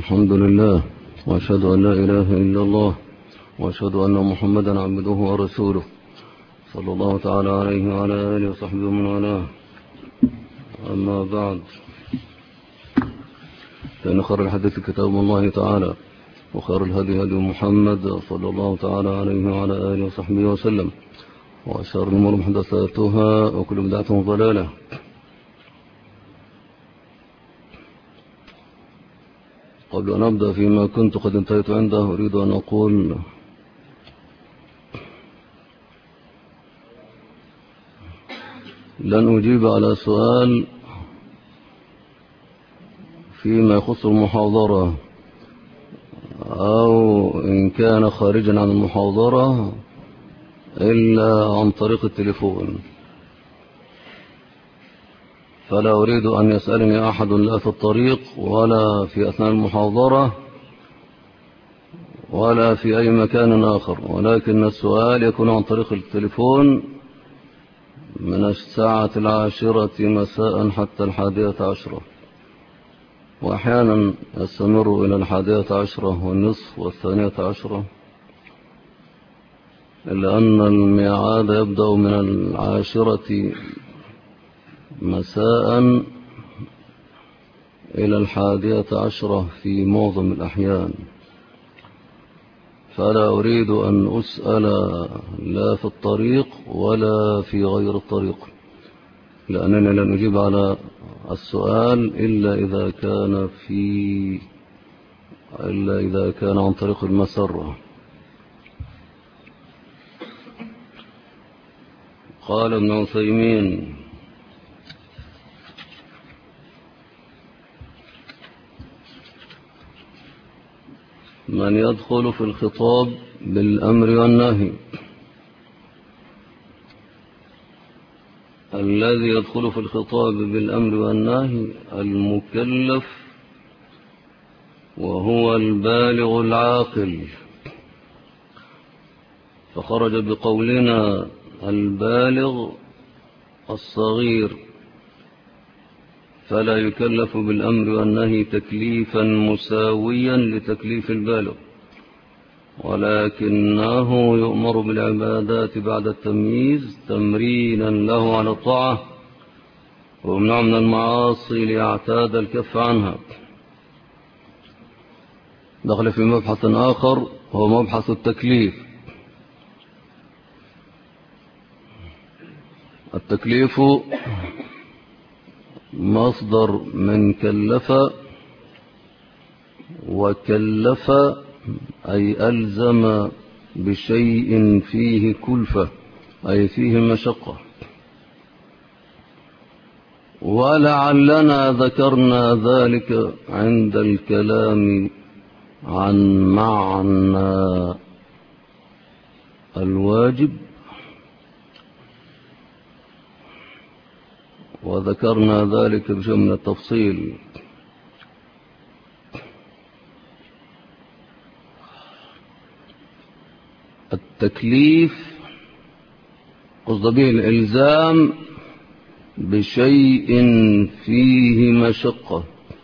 الحمد لله، وأشهد أن لا إله إلا الله، وأشهد أن محمدا عبده ورسوله صلى الله تعالى عليه وعلى آله وصحبه ومن والاه. أما بعد، فإن خير الحديث كتاب الله تعالى، وخير الهدي هدي محمد صلى الله تعالى عليه وعلى آله وصحبه وسلم، وشر الأمور محدثاتها، وكل بدعة ضلالة. قبل أن أبدأ فيما كنت قد انتهيت عنده، أريد أن أقول لن أجيب على سؤال فيما يخص المحاضرة، أو إن كان خارجا عن المحاضرة، إلا عن طريق التليفون. فلا أريد أن يسألني أحد لا في الطريق ولا في أثناء المحاضرة ولا في أي مكان آخر، ولكن السؤال يكون عن طريق التليفون من الساعة 10 مساء حتى 11، وأحيانا يستمر إلى 11:30 و12، إلا أن الميعاد يبدأ من 10 مساء إلى 11 في معظم الأحيان. فلا أريد أن أسأل لا في الطريق ولا في غير الطريق، لأنني لن أجيب على السؤال إلا إذا كان عن طريق المسرة. قال ابن عثيمين: من يدخل في الخطاب بالأمر والنهي، الذي يدخل في الخطاب بالأمر والنهي المكلف، وهو البالغ العاقل. فخرج بقولنا البالغ الصغير فلا يكلف بالأمر والنهي تكليفا مساويا لتكليف البالغ، ولكنه يؤمر بالعبادات بعد التمييز تمرينا له على الطاعة، ويمنع من المعاصي ليعتاد الكف عنها. دخل في مبحث آخر وهو مبحث التكليف. التكليف مصدر من كلف، وكلف أي ألزم بشيء فيه كلفة، أي فيه مشقة. ولعلنا ذكرنا ذلك عند الكلام عن معنى الواجب، وذكرنا ذلك بشيء من التفصيل. التكليف قصد به الإلزام بشيء فيه مشقة،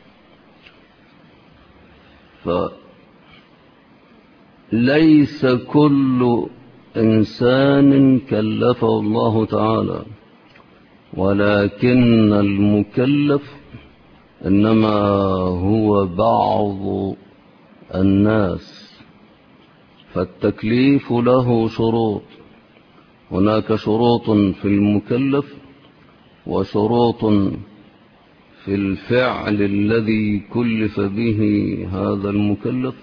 فليس كل إنسان كلفه الله تعالى، ولكن المكلف إنما هو بعض الناس. فالتكليف له شروط، هناك شروط في المكلف وشروط في الفعل الذي كلف به هذا المكلف.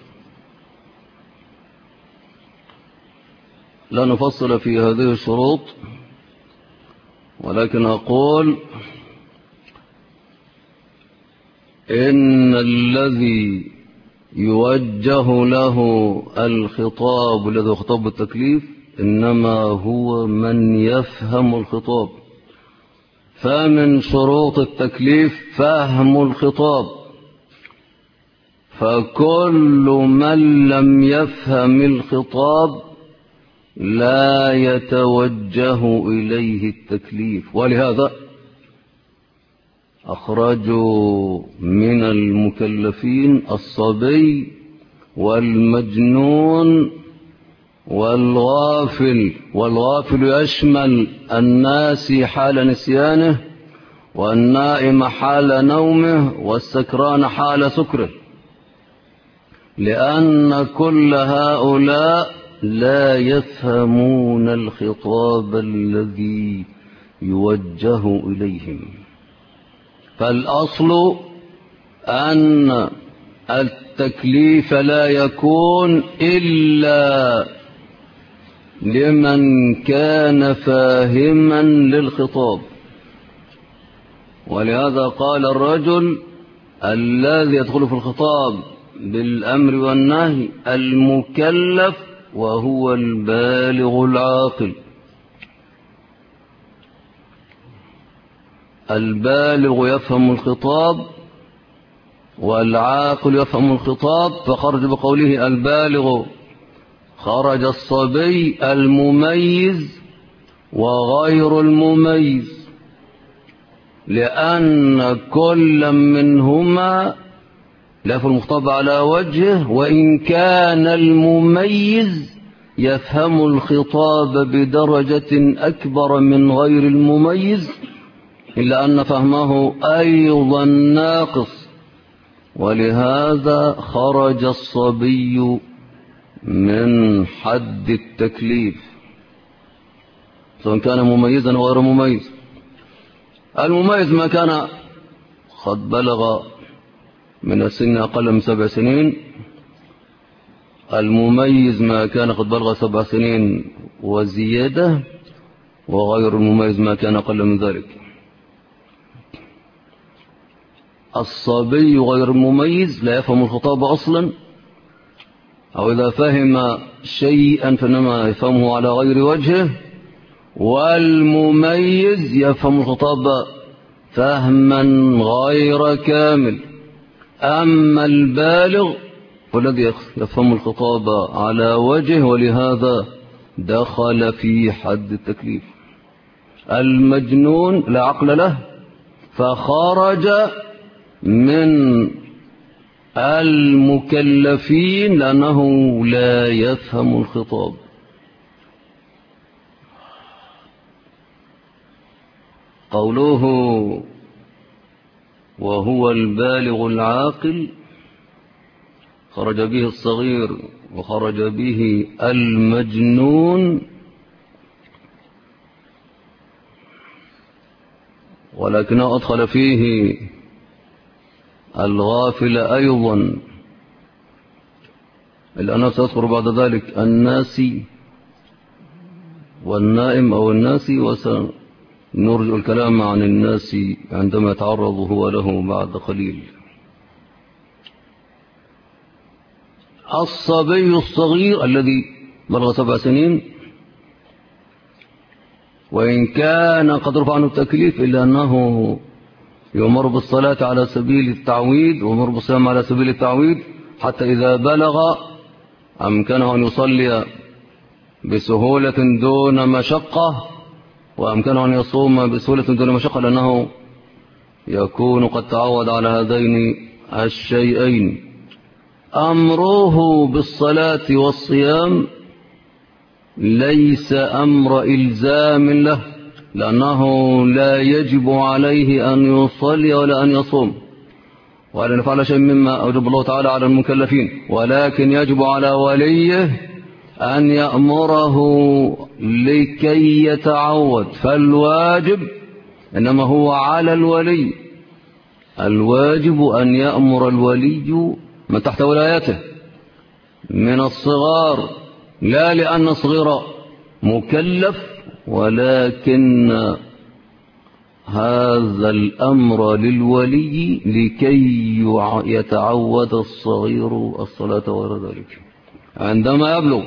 لا نفصل في هذه الشروط، ولكن أقول إن الذي يوجه له الخطاب الذي خطاب التكليف إنما هو من يفهم الخطاب. فمن شروط التكليف فهم الخطاب، فكل من لم يفهم الخطاب لا يتوجه إليه التكليف. ولهذا أخرجوا من المكلفين الصبي والمجنون والغافل، والغافل يشمل الناسي حال نسيانه، والنائم حال نومه، والسكران حال سكره، لأن كل هؤلاء لا يفهمون الخطاب الذي يوجه إليهم. فالأصل أن التكليف لا يكون إلا لمن كان فاهما للخطاب. ولهذا قال الرجل الذي يدخل في الخطاب بالأمر والنهي المكلف وهو البالغ العاقل. البالغ يفهم الخطاب والعاقل يفهم الخطاب، فخرج بقوله البالغ خرج الصبي المميز وغير المميز، لأن كل منهما لا في المخطب على وجهه، وإن كان المميز يفهم الخطاب بدرجة أكبر من غير المميز، إلا أن فهمه أيضا ناقص، ولهذا خرج الصبي من حد التكليف سواء كان مميزا أو غير مميز. المميز ما كان قد بلغ من السن أقل من 7 سنين، المميز ما كان قد بلغ 7 سنين وزيادة، وغير المميز ما كان أقل من ذلك. الصبي غير المميز لا يفهم الخطاب أصلا، أو إذا فهم شيئا فإنما يفهمه على غير وجهه، والمميز يفهم الخطاب فهما غير كامل. أما البالغ فالذي يفهم الخطاب على وجهه، ولهذا دخل في حد التكليف. المجنون لا عقل له فخرج من المكلفين لأنه لا يفهم الخطاب. قوله وهو البالغ العاقل خرج به الصغير وخرج به المجنون، ولكنه أدخل فيه الغافل أيضا، لأنه سيذكر بعد ذلك الناسي والنائم أو الناسي، وسنرجع الكلام عن الناسي عندما يتعرض هو له بعد قليل. الصبي الصغير الذي بلغ 7 سنين وإن كان قد رفع عنه التكليف إلا أنه يؤمر بالصلاة على سبيل التعويد ويؤمر بالصيام على سبيل التعويد، حتى إذا بلغ أمكنه أن يصلي بسهولة دون مشقة، وأمكنه أن يصوم بسهولة دون مشقة، لأنه يكون قد تعود على هذين الشيئين. أمره بالصلاة والصيام ليس أمر إلزام له، لأنه لا يجب عليه أن يصلي ولا أن يصوم ولا نفعل شيء مما أوجب الله تعالى على المكلفين، ولكن يجب على وليه أن يأمره لكي يتعود. فالواجب إنما هو على الولي، الواجب أن يأمر الولي من تحت ولايته من الصغار، لا لأن الصغير مكلف، ولكن هذا الأمر للولي لكي يتعود الصغير الصلاة وغير ذلك عندما يبلغ.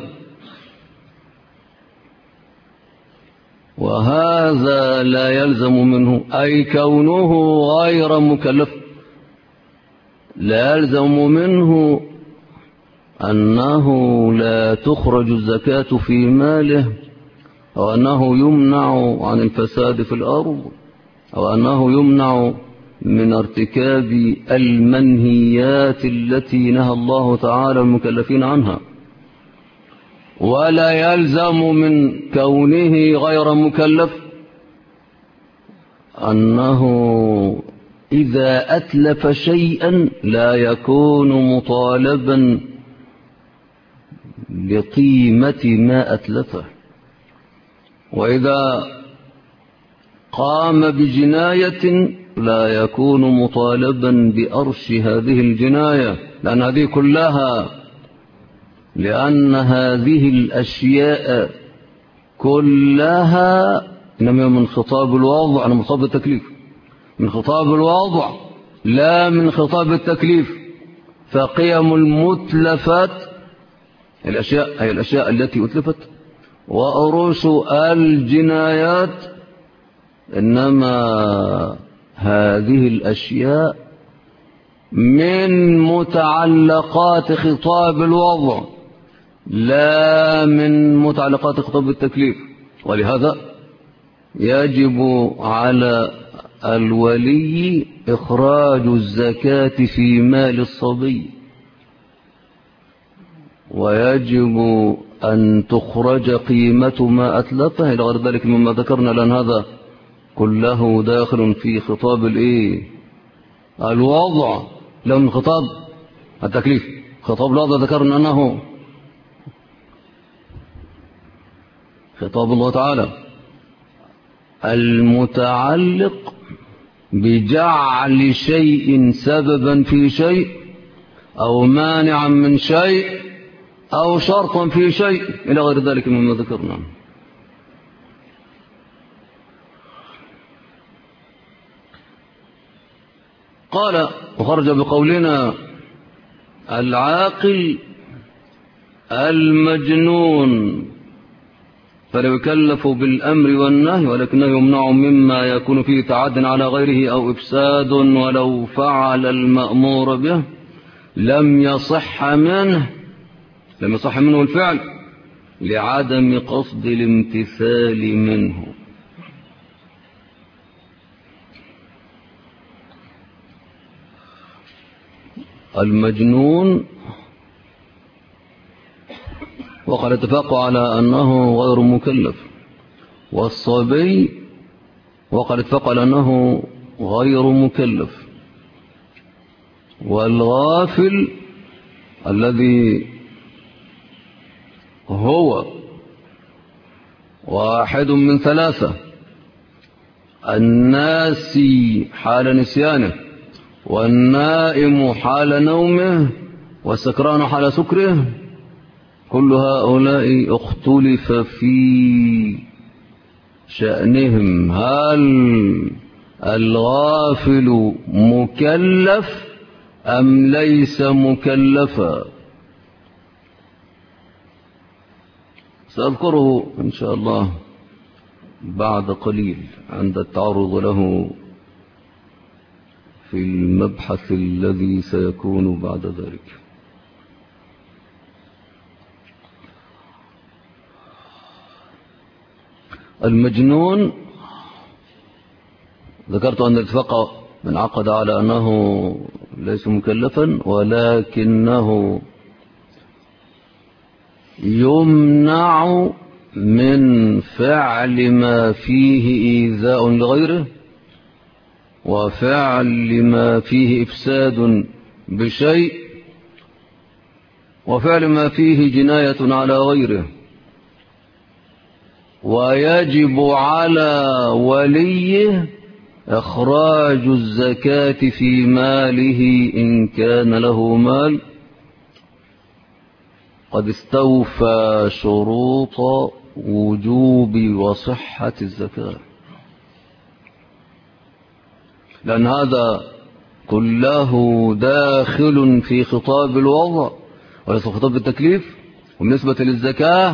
وهذا لا يلزم منه، أي كونه غير مكلف لا يلزم منه أنه لا تخرج الزكاة في ماله، أو أنه يمنع عن الفساد في الأرض، أو أنه يمنع من ارتكاب المنهيات التي نهى الله تعالى المكلفين عنها، ولا يلزم من كونه غير مكلف أنه إذا أتلف شيئا لا يكون مطالبا بقيمة ما أتلفه، وإذا قام بجناية لا يكون مطالبا بأرش هذه الجناية، لأن هذه الأشياء كلها إنما من خطاب الوضع، من خطاب التكليف، من خطاب الوضع لا من خطاب التكليف. فقيم المتلفات الأشياء هي الأشياء التي أتلفت، وأروس الجنايات إنما هذه الأشياء من متعلقات خطاب الوضع لا من متعلقات خطاب التكليف. ولهذا يجب على الولي إخراج الزكاة في مال الصبي، ويجب أن تخرج قيمة ما أتلفه إلى غير ذلك مما ذكرنا، لأن هذا كله داخل في خطاب الوضع لا من خطاب التكليف. خطاب الوضع ذكرنا أنه خطاب الله تعالى المتعلق بجعل شيء سببا في شيء أو مانعا من شيء أو شرطا في شيء إلى غير ذلك مما ذكرنا. قال وخرج بقولنا العاقل المجنون فلا يكلف بالأمر والنهي، ولكنه يمنع مما يكون فيه تعد على غيره أو إفساد، ولو فعل المأمور به لم يصح منه الفعل لعدم قصد الامتثال منه. المجنون وقد اتفقوا على أنه غير مكلف، والصبي وقد اتفقوا على أنه غير مكلف، والغافل الذي هو واحد من ثلاثة: الناسي حال نسيانه، والنائم حال نومه، والسكران حال سكره، كل هؤلاء اختلف في شأنهم، هل الغافل مكلف أم ليس مكلفا؟ سأذكره إن شاء الله بعد قليل عند التعرض له في المبحث الذي سيكون بعد ذلك. المجنون ذكرت أن الاتفاق من عقد على أنه ليس مكلفا، ولكنه يمنع من فعل ما فيه إيذاء لغيره، وفعل ما فيه إفساد بشيء، وفعل ما فيه جناية على غيره. ويجب على وليه إخراج الزكاة في ماله إن كان له مال قد استوفى شروط وجوب وصحة الزكاة، لأن هذا كله داخل في خطاب الوضع وليس خطاب التكليف. وبالنسبة للزكاة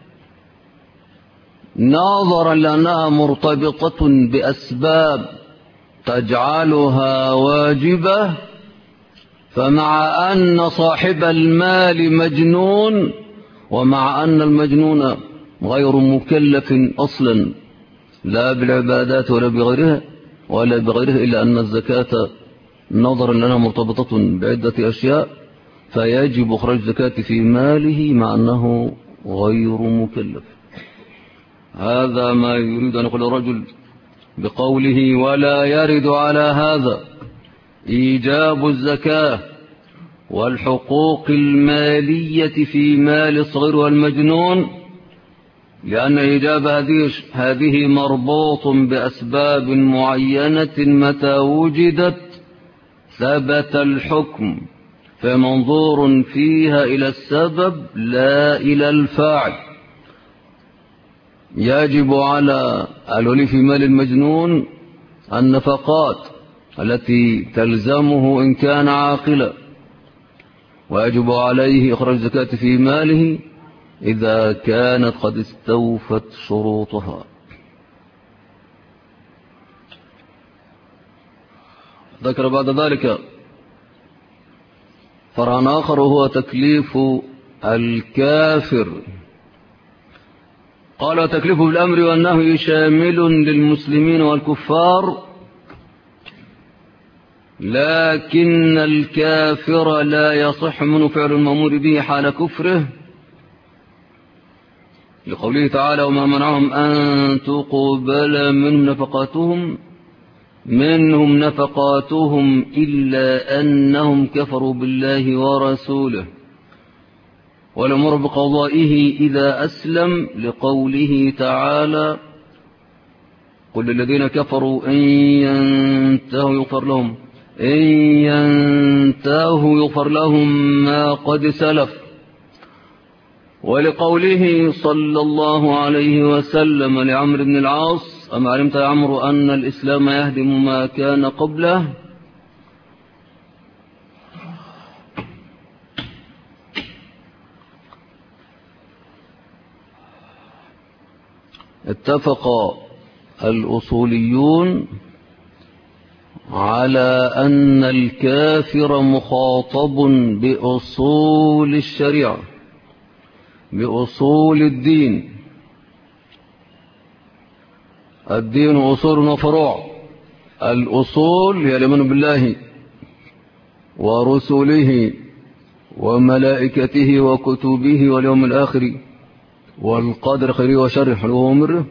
نظرا لأنها مرتبطة بأسباب تجعلها واجبة، فمع أن صاحب المال مجنون، ومع أن المجنون غير مكلف أصلا لا بالعبادات ولا بغيرها، ولا بغيره، إلا أن الزكاة نظرا لأنها مرتبطة بعدة أشياء فيجب إخراج الزكاة في ماله مع أنه غير مكلف. هذا ما يريد أن يقول الرجل بقوله ولا يرد على هذا إيجاب الزكاة والحقوق المالية في مال الصغير والمجنون، لأن إيجاب هذه مربوط بأسباب معينة، متى وجدت ثبت الحكم، فمنظور فيها إلى السبب لا إلى الفاعل. يجب على الولي في مال المجنون النفقات التي تلزمه إن كان عاقلا، ويجب عليه إخراج الزكاة في ماله إذا كانت قد استوفت شروطها. ذكر بعد ذلك فرع آخر وهو تكليف الكافر. قال تكليفه بالأمر والنهي شامل للمسلمين والكفار، لكن الكافر لا يصح منه فعل المأمور به حال كفره، لقوله تعالى وما منعهم أن تقبل منهم نفقاتهم إلا أنهم كفروا بالله ورسوله، والأمر بقضائه إذا أسلم، لقوله تعالى قل للذين كفروا إن ينتهوا يغفر لهم ما قد سلف، ولقوله صلى الله عليه وسلم لعمرو بن العاص أما علمت يا عمرو أن الإسلام يهدم ما كان قبله. اتفق الأصوليون على أن الكافر مخاطب بأصول الشريعة، بأصول الدين أصول وفروع. الأصول هي الإيمان بالله ورسله وملائكته وكتبه واليوم الآخر والقدر خيره وشره حلوه ومره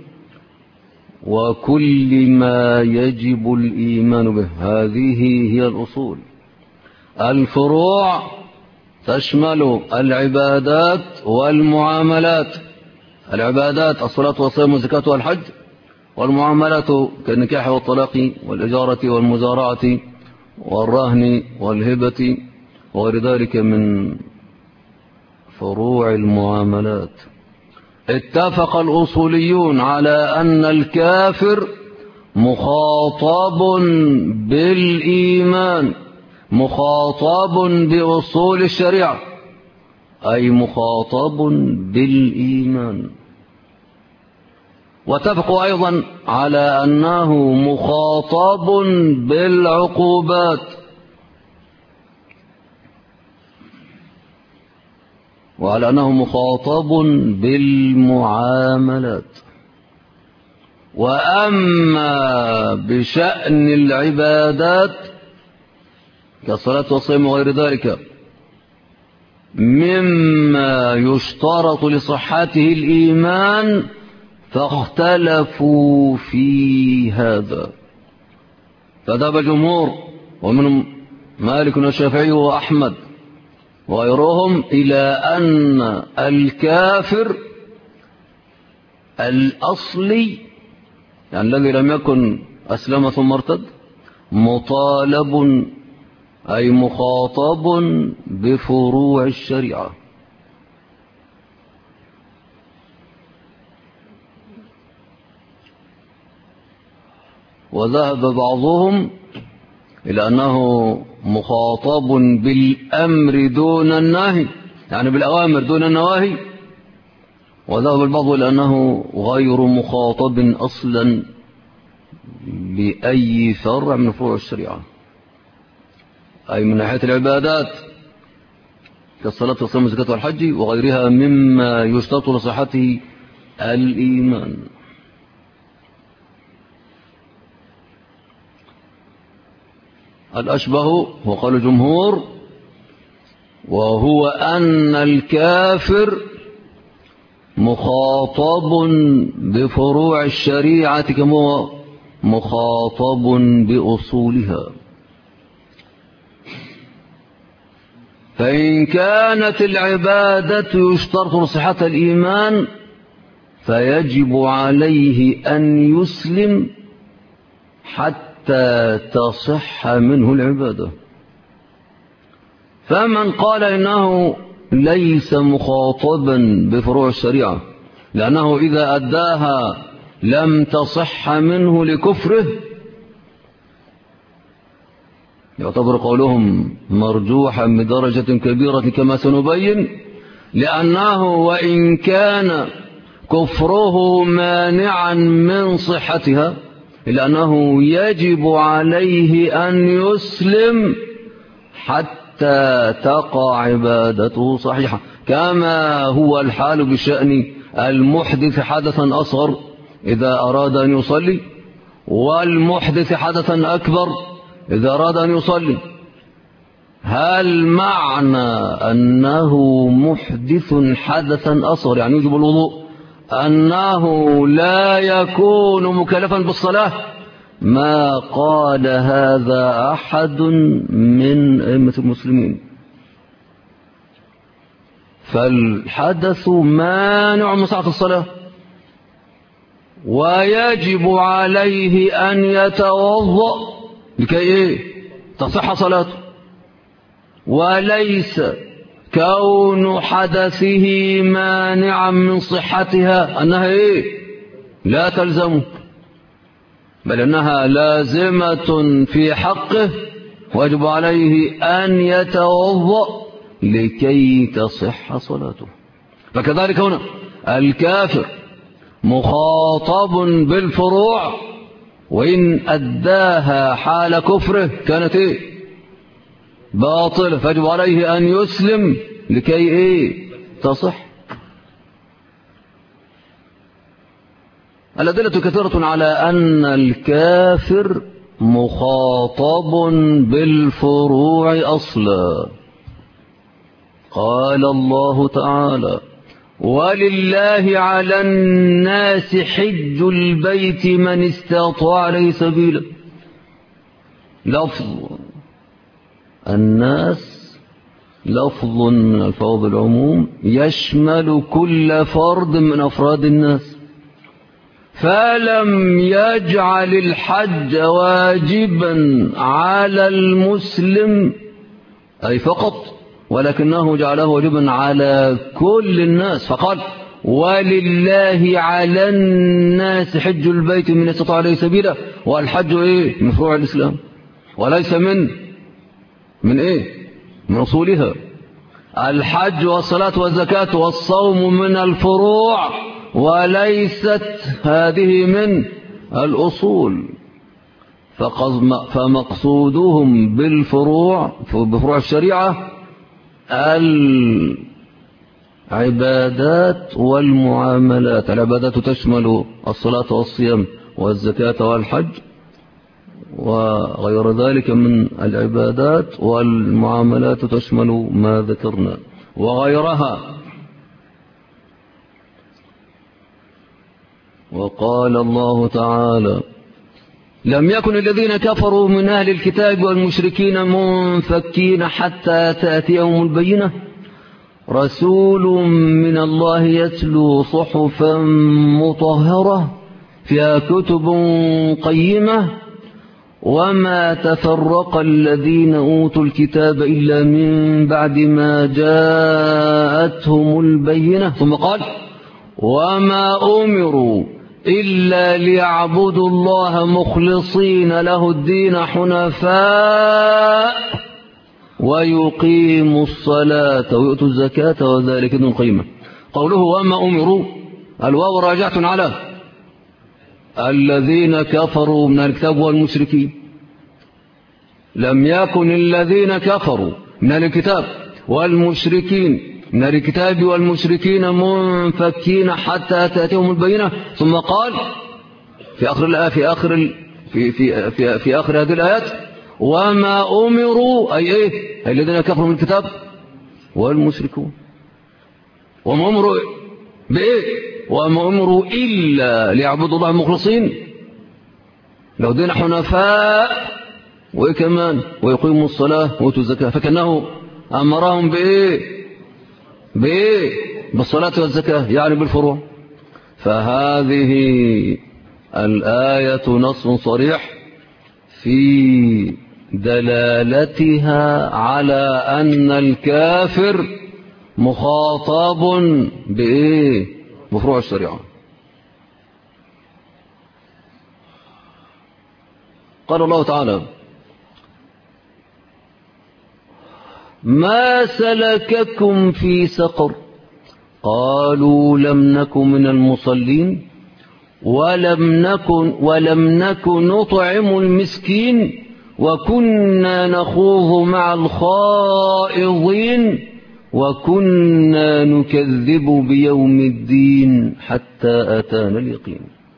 وكل ما يجب الإيمان به، هذه هي الأصول. الفروع تشمل العبادات والمعاملات. العبادات الصلاة والصيام والزكاة والحج، والمعاملات كالنكاح والطلاق والإجارة والمزارعة والرهن والهبة وغير ذلك من فروع المعاملات. اتفق الأصوليون على أن الكافر مخاطب بالإيمان، مخاطب بأصول الشريعة، أي مخاطب بالإيمان. واتفقوا أيضا على أنه مخاطب بالعقوبات، وعلى أنه مخاطب بالمعاملات. وأما بشأن العبادات كالصلاة والصيام وغير ذلك مما يشترط لصحته الإيمان فاختلفوا في هذا، فذهب الجمهور ومنهم مالك والشافعي وأحمد وغيرهم إلى أن الكافر الأصلي، يعني الذي لم يكن أسلم ثم ارتد، مطالب أي مخاطب بفروع الشريعة. وذهب بعضهم إلى أنه مخاطب بالأمر دون النهي، يعني بالأوامر دون النواهي. وذهب البعض إلى أنه غير مخاطب أصلا بأي فرع من فروع الشريعة، أي من ناحية العبادات كالصلاة والصيام والزكاة والحج وغيرها مما يشترط لصحته الإيمان. الأشبه هو قول الجمهور، وهو أن الكافر مخاطب بفروع الشريعة كما هو مخاطب بأصولها. فإن كانت العبادة يشترط لصحة الإيمان فيجب عليه أن يسلم حتى تصح منه العبادة. فمن قال إنه ليس مخاطبا بفروع الشريعة لأنه إذا أداها لم تصح منه لكفره، يعتبر قولهم مرجوحا بدرجة كبيرة كما سنبين، لأنه وإن كان كفره مانعا من صحتها إلا يجب عليه أن يسلم حتى تقع عبادته صحيحة، كما هو الحال بشأن المحدث حدثا أصغر إذا أراد أن يصلي، والمحدث حدثا أكبر إذا أراد أن يصلي. هل معنى أنه محدث حدثا أصغر يعني يجب الوضوء أنه لا يكون مكلفا بالصلاة؟ ما قال هذا أحد من أئمة المسلمين. فالحدث مانع من صحة الصلاة، ويجب عليه أن يتوضأ لكي تصح صلاته، وليس كون حدثه مانعا من صحتها أنها لا تلزمه، بل أنها لازمة في حقه، ويجب عليه أن يتوضأ لكي تصح صلاته. فكذلك هنا الكافر مخاطب بالفروع، وإن أداها حال كفره كانت باطل، فيجب عليه أن يسلم لكي تصح. الأدلة كثيرة على أن الكافر مخاطب بالفروع أصلا. قال الله تعالى: ولله على الناس حج البيت من استطاع إليه سبيلا. لفظ الناس لفظ من ألفاظ العموم يشمل كل فرد من أفراد الناس، فلم يجعل الحج واجبا على المسلم أي فقط، ولكنه جعله واجبا على كل الناس، فقال: ولله على الناس حج البيت من استطاع إليه سبيلا. والحج من فروع الإسلام، وليس من أصولها. الحج والصلاة والزكاة والصوم من الفروع، وليست هذه من الأصول. فمقصودهم بفروع الشريعة العبادات والمعاملات. العبادات تشمل الصلاة والصيام والزكاة والحج وغير ذلك من العبادات، والمعاملات تشمل ما ذكرنا وغيرها. وقال الله تعالى: لم يكن الذين كفروا من أهل الكتاب والمشركين منفكين حتى تأتيهم البينة، رسول من الله يتلو صحفا مطهرة فيها كتب قيمة وما تفرق الذين أوتوا الكتاب إلا من بعد ما جاءتهم البينة. ثم قال: وما أمروا إلا ليعبدوا الله مخلصين له الدين حنفاء ويقيموا الصلاة ويؤتوا الزكاة وذلك دين القيمة. قوله وما أمروا، الواو راجعة على الذين كفروا من الكتاب والمشركين. لم يكن الذين كفروا من الكتاب والمشركين من الكتاب والمشركين منفكين حتى تأتيهم البينة. ثم قال في آخر هذه الآيات: وما أمروا أي إيه أي الذين كفروا من الكتاب والمشركون. وما أمروا بإيه؟ وما أمروا إلا ليعبدوا الله مخلصين لو دين حنفاء وإيه كمان ويقيموا الصلاة ويؤتوا الزكاة. فكأنه أمرهم بإيه بالصلاة والزكاة يعني بالفروع. فهذه الآية نص صريح في دلالتها على أن الكافر مخاطب بإيه بفروع الشريعة. قال الله تعالى ما سلككم في سقر قالوا لم نكن من المصلين ولم نكن نطعم المسكين وكنا نخوض مع الخائضين وكنا نكذب بيوم الدين حتى أتانا اليقين.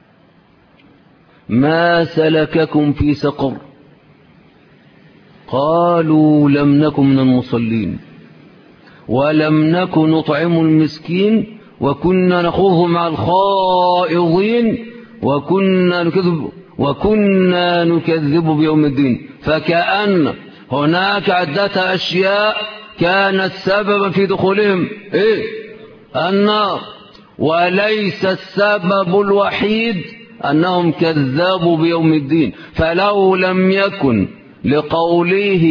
ما سلككم في سقر قالوا لم نكن من المصلين ولم نكن نطعم المسكين وكنا نخوض مع الخائضين وكنا نكذب بيوم الدين. فكأن هناك عدة أشياء كانت سببا في دخولهم النار، وليس السبب الوحيد أنهم كذبوا بيوم الدين. فلو لم يكن لقوله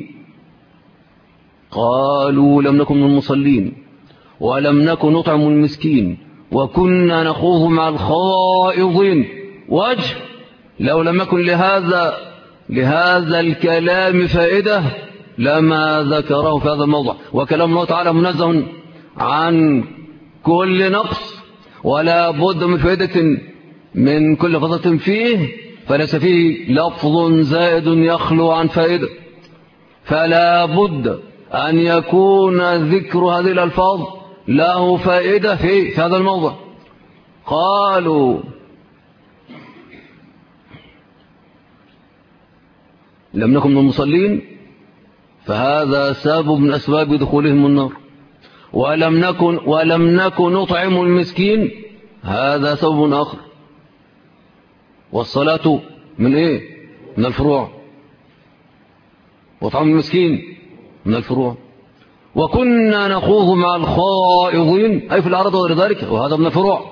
قالوا لم نكن من المصلين ولم نكن نطعم المسكين وكنا نخوض مع الخائضين وجه، لو لم يكن لهذا الكلام فائدة لما ذكره في هذا الموضع. وكلام الله تعالى منزه عن كل نقص ولا بد من فائدة من كل فضة فيه، فليس فيه لفظ زائد يخلو عن فائدة. فلا بد أن يكون ذكر هذه الألفاظ له فائدة في هذا الموضع. قالوا لم نكن من المصلين فهذا سبب من أسباب دخولهم النار. ولم نكن نطعم المسكين هذا سبب آخر. والصلاة من إيه؟ من الفروع. وطعام المسكين من الفروع. وكنا نخوض مع الخائضين أي في الأعراض وغير ذلك وهذا من الفروع.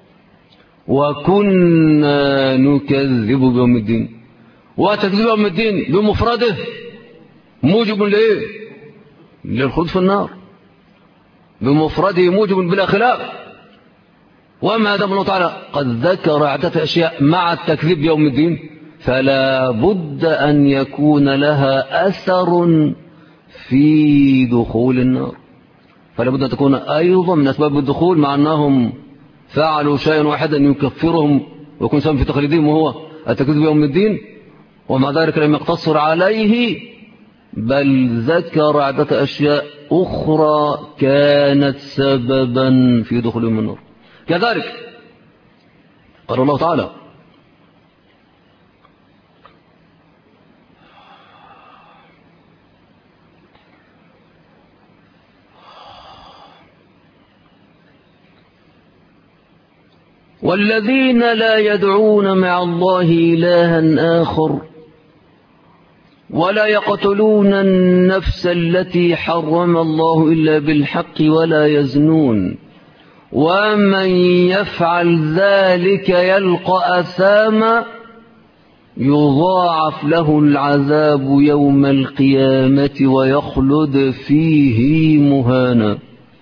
وكنا نكذب بيوم الدين. وتكذيب يوم الدين بمفرده موجب لإيه؟ للخلود في النار بمفرده موجب بلا خلاف. وما دام الله تعالى قد ذكر عدة أشياء مع التكذيب بيوم الدين فلا بد أن يكون لها أثر في دخول النار. فلا بد أن تكون أيضا من أسباب الدخول، مع أنهم فعلوا شيئا واحدا يكفرهم ويكون سبب في تقليدهم وهو التكذيب بيوم الدين، ومع ذلك لم يقتصر عليه بل ذكر عدة أشياء أخرى كانت سببا في دخولهم النار. كذلك قال الله تعالى والذين لا يدعون مع الله إلها آخر ولا يقتلون النفس التي حرم الله إلا بالحق ولا يزنون ومن يفعل ذلك يلقى أثاما يضاعف له العذاب يوم القيامة ويخلد فيه مهانا.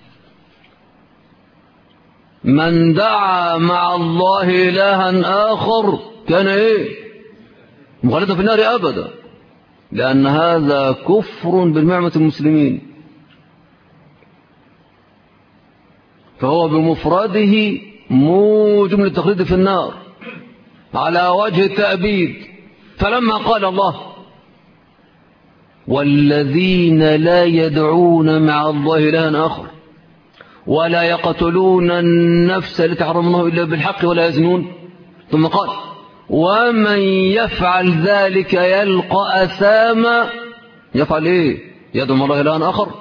من دعا مع الله إلها آخر كان مخلدا في النار أبدا، لأن هذا كفر بالنعمة المسلمين، فهو بمفرده موجب للتخليد في النار على وجه التأبيد. فلما قال الله والذين لا يدعون مع الله إلها آخر ولا يقتلون النفس التي حرم الله إلا بالحق ولا يزنون، ثم قال ومن يفعل ذلك يلقى أثاما. يفعل إيه؟ يدعو مع الله إلها آخر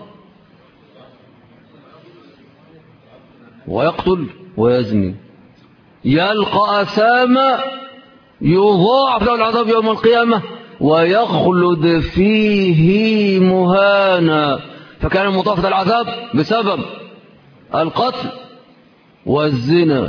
ويقتل ويزني، يلقى أثاما يضاعف له العذاب يوم القيامة ويخلد فيه مهانا. فكان مضاعف العذاب بسبب القتل والزنا،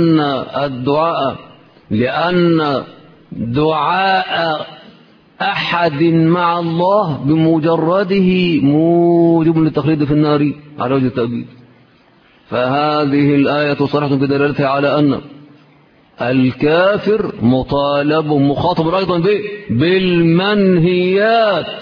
لأن دعاء أحد مع الله بمجرده موجب للتخليد في النار على وجه التأبيد. فهذه الآية صريحة بدلالتها على أن الكافر مخاطب أيضا بالمنهيات.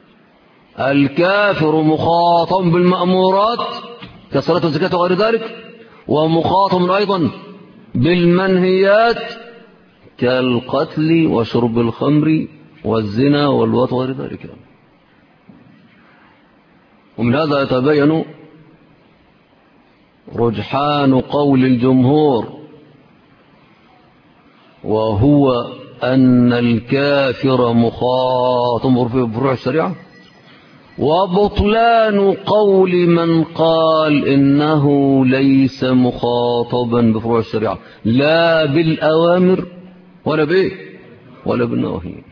الكافر مخاطب بالمأمورات كالصلاة والزكاة وغير ذلك، ومخاطب أيضا بالمنهيات كالقتل وشرب الخمر والزنا والوطء وغير ذلك. ومن هذا يتبين رجحان قول الجمهور، وهو أن الكافر مخاطب بفروع الشريعة، وبطلان قول من قال إنه ليس مخاطبا بفروع الشريعة لا بالأوامر ولا بالنواهي.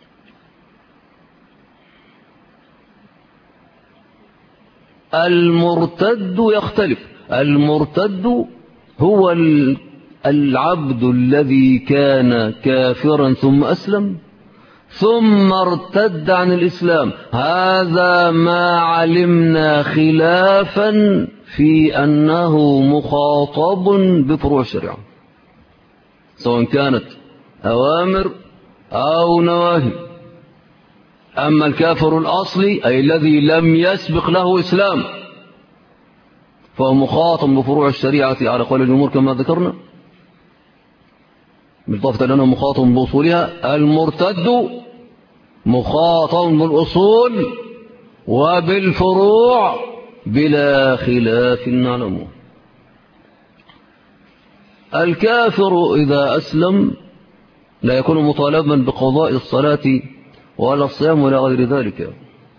المرتد يختلف. المرتد هو العبد الذي كان كافرا ثم أسلم ثم ارتد عن الإسلام. هذا ما علمنا خلافا في أنه مخاطب بفروع الشريعة سواء كانت أوامر أو نواهي. أما الكافر الأصلي أي الذي لم يسبق له إسلام فهو مخاطب بفروع الشريعة على قول الجمهور كما ذكرنا، بالضبط لأنه مخاطب بأصولها. المرتد مخاطب بالأصول وبالفروع بلا خلاف نعلمه. الكافر إذا أسلم لا يكون مطالبا بقضاء الصلاة ولا الصيام ولا غير ذلك،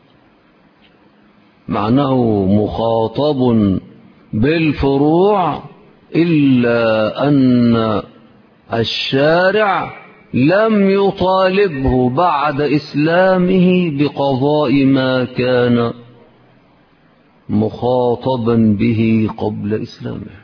مع أنه مخاطب بالفروع، إلا أن الشارع لم يطالبه بعد إسلامه بقضاء ما كان مخاطبا به قبل إسلامه.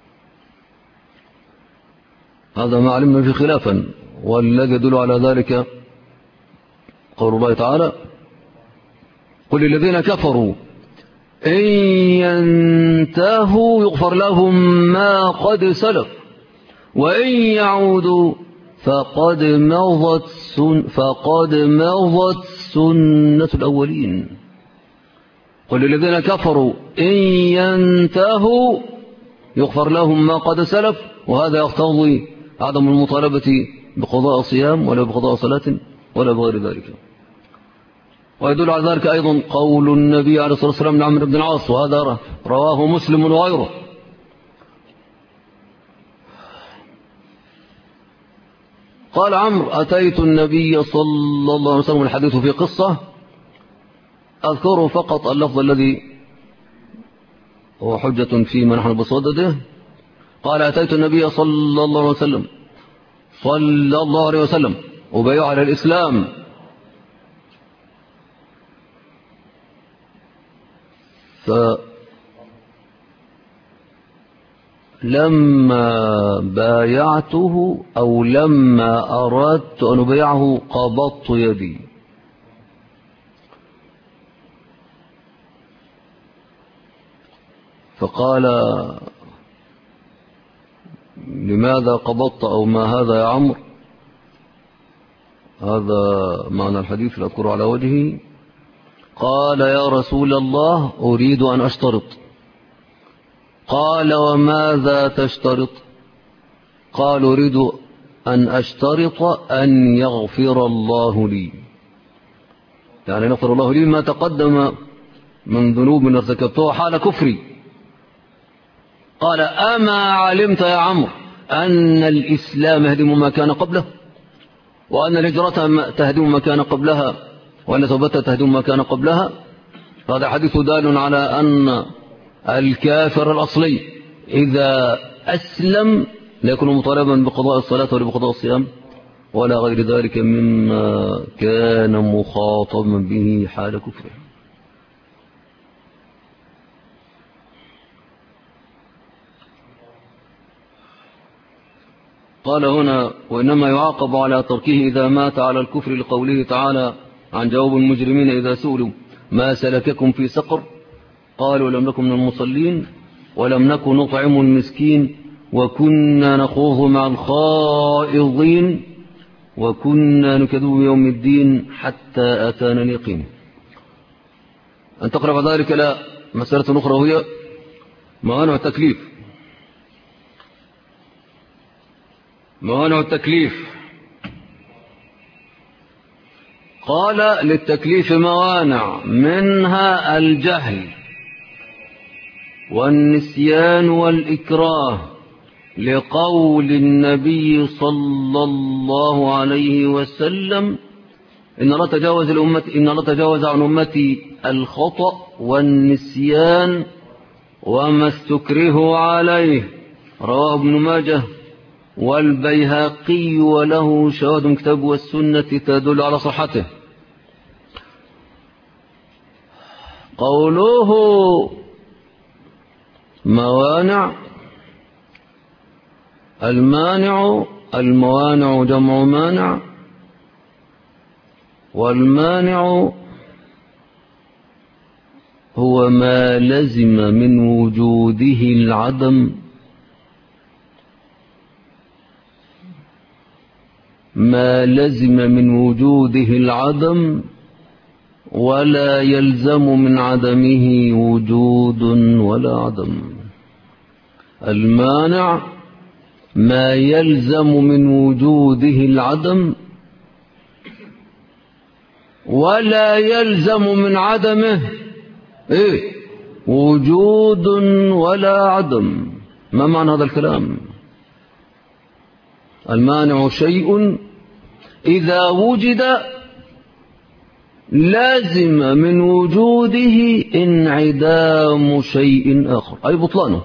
هذا ما علمنا في خلافا، والذي يدل على ذلك قول الله تعالى: قل للذين كفروا إن ينتهوا يغفر لهم ما قد سلف وإن يعودوا فقد مضت سنة الأولين. قل للذين كفروا إن ينتهوا يغفر لهم ما قد سلف، وهذا يقتضي عدم المطالبة بقضاء صيام ولا بقضاء صلاة ولا بغير ذلك. ويدل على ذلك أيضا قول النبي عليه الصلاة والسلام لعمرو بن العاص، وهذا رواه مسلم وغيره: قال عمرو: أتيت النبي صلى الله عليه وسلم، الحديث في قصة أذكره فقط اللفظ الذي هو حجة فيما نحن بصدده. قال: أتيت النبي صلى الله عليه وسلم أبايع على الإسلام، فلما بايعته أو لما أردت أن أبايعه قبضت يدي، فقال: لماذا قبضت أو ما هذا يا عمرو؟ هذا معنى الحديث لا أذكره على وجهه. قال: يا رسول الله أريد أن أشترط. قال: وماذا تشترط؟ قال: أريد أن أشترط أن يغفر الله لي، يعني يغفر الله لي ما تقدم من ذنوب ارتكبتها حال كفري. قال: أما علمت يا عمرو أن الإسلام يهدم ما كان قبله؟ وأن الهجرة تهدم ما كان قبلها وأن توبتها تهدم ما كان قبلها، فهذا حديث دال على أن الكافر الأصلي إذا أسلم لا يكون مطالبا بقضاء الصلاة ولا بقضاء الصيام ولا غير ذلك مما كان مخاطبا به حال كفره. قال هنا: وإنما يعاقب على تركه إذا مات على الكفر، لقوله تعالى عن جواب المجرمين إذا سئلوا ما سلككم في سقر قالوا لم نكن من المصلين ولم نكن نطعم المسكين وكنا نخوض مع الخائضين وكنا نكذب بيوم الدين حتى أتانا اليقين. أن تقرأ بعد ذلك لا مسألة أخرى وهي موانع التكليف. موانع التكليف، قال: للتكليف موانع، منها الجهل والنسيان والإكراه، لقول النبي صلى الله عليه وسلم: إن الله تجاوز عن أمتي الخطأ والنسيان وما استكره عليه. رواه ابن ماجه والبيهقي وله شواهد من كتاب والسنة تدل على صحته. قوله موانع، الموانع جمع مانع، والمانع هو ما لزم من وجوده العدم، ما لزم من وجوده العدم ولا يلزم من عدمه وجود ولا عدم. المانع ما يلزم من وجوده العدم ولا يلزم من عدمه وجود ولا عدم. ما معنى هذا الكلام؟ المانع شيء إذا وجد لازم من وجوده انعدام شيء آخر، أي بطلانه.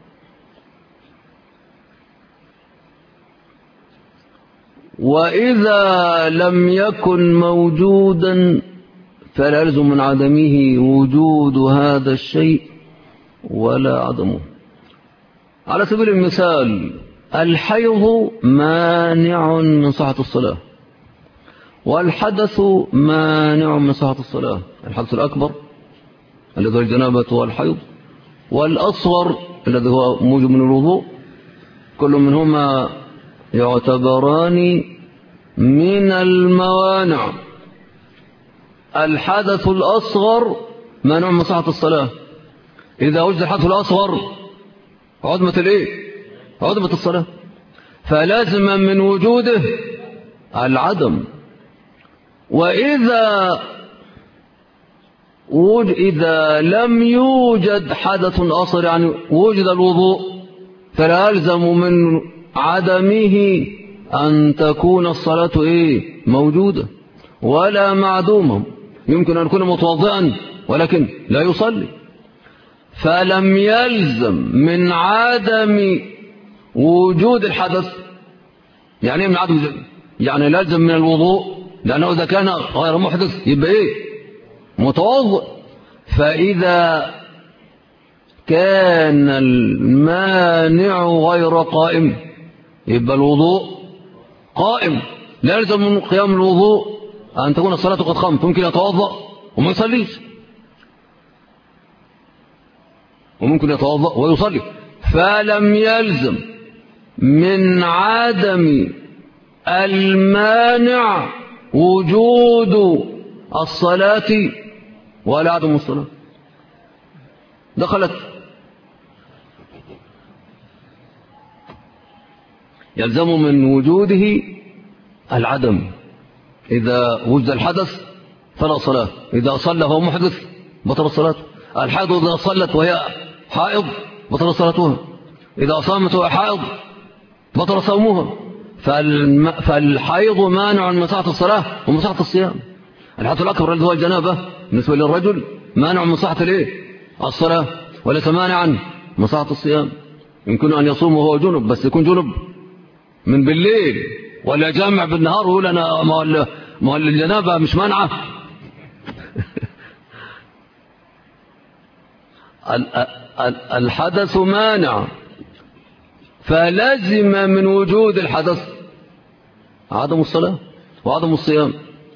وإذا لم يكن موجودا فلا يلزم من عدمه وجود هذا الشيء ولا عدمه. على سبيل المثال: الحيض مانع من صحة الصلاة، والحدث مانع من صحة الصلاة. الحدث الأكبر الذي هو الجنابة والحيض، والأصغر الذي هو موجب من الوضوء، كل منهما يعتبران من الموانع. الحدث الأصغر مانع من صحة الصلاة. إذا وجد الحدث الأصغر عدمة الصلاة، فلازم من وجوده العدم. وإذا لم يوجد حدث أصغر، يعني وجد الوضوء، فلا يلزم من عدمه أن تكون الصلاة موجودة ولا معدومة. يمكن أن يكون متوضئا ولكن لا يصلي، فلم يلزم من عدم وجود الحدث. يعني من عدم، يعني لازم من الوضوء، لأنه إذا كان غير محدث يبقى متوضئ. فإذا كان المانع غير قائم يبقى الوضوء قائم. لا يلزم من قيام الوضوء أن تكون الصلاة قد قامت. ممكن يتوضأ وما يصليش، وممكن يتوضأ ويصلي. فلم يلزم من عدم المانع وجود الصلاة ولا عدم الصلاة. دخلت. يلزم من وجوده العدم. إذا وجد الحدث فلا صلاة، إذا صلى فهو محدث بطل صلاة. الحائض إذا صلت وهي حائض بطل صلاتها، إذا صامت وهي حائض بطل صومها. فالحيض مانع من صحة الصلاة ومن صحة الصيام. الحدث الأكبر الذي هو الجنابة بالنسبة للرجل مانع من صحة الصلاة، وليس مانعا من صحة الصيام. يمكن أن يصوم وهو جنب، بس يكون جنب من بالليل، ولا جامع بالنهار ويقول أنا ما الجنابة مش مانعة. الحدث مانع، فلازم من وجود الحدث عدم الصلاة وعدم الصيام،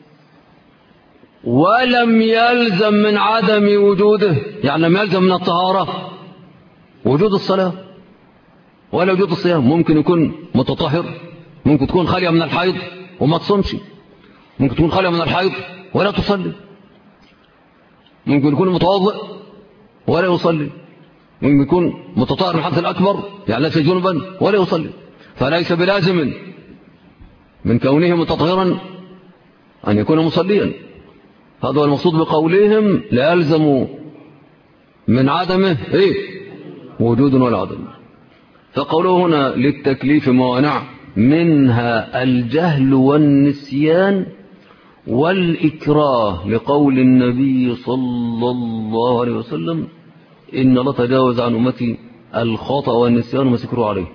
ولم يلزم من عدم وجوده، يعني لم يلزم من الطهارة وجود الصلاة ولا وجود الصيام. ممكن يكون متطهر، ممكن تكون خالية من الحيض وما تصومش، ممكن تكون خالية من الحيض ولا تصلي، ممكن يكون متوضئ ولا يصلي، ممكن يكون متطهر من الحدث الأكبر يعني ليس جنبا ولا يصلي. فليس بلازم من كونه متطهرا أن يكون مصليا. هذا هو المقصود بقولهم لا يلزم من عدمه وجود ولا عدم. فقوله هنا للتكليف موانع، منها الجهل والنسيان والإكراه، لقول النبي صلى الله عليه وسلم إن الله تجاوز عن أمتي الخطأ والنسيان وما سكروا عليه.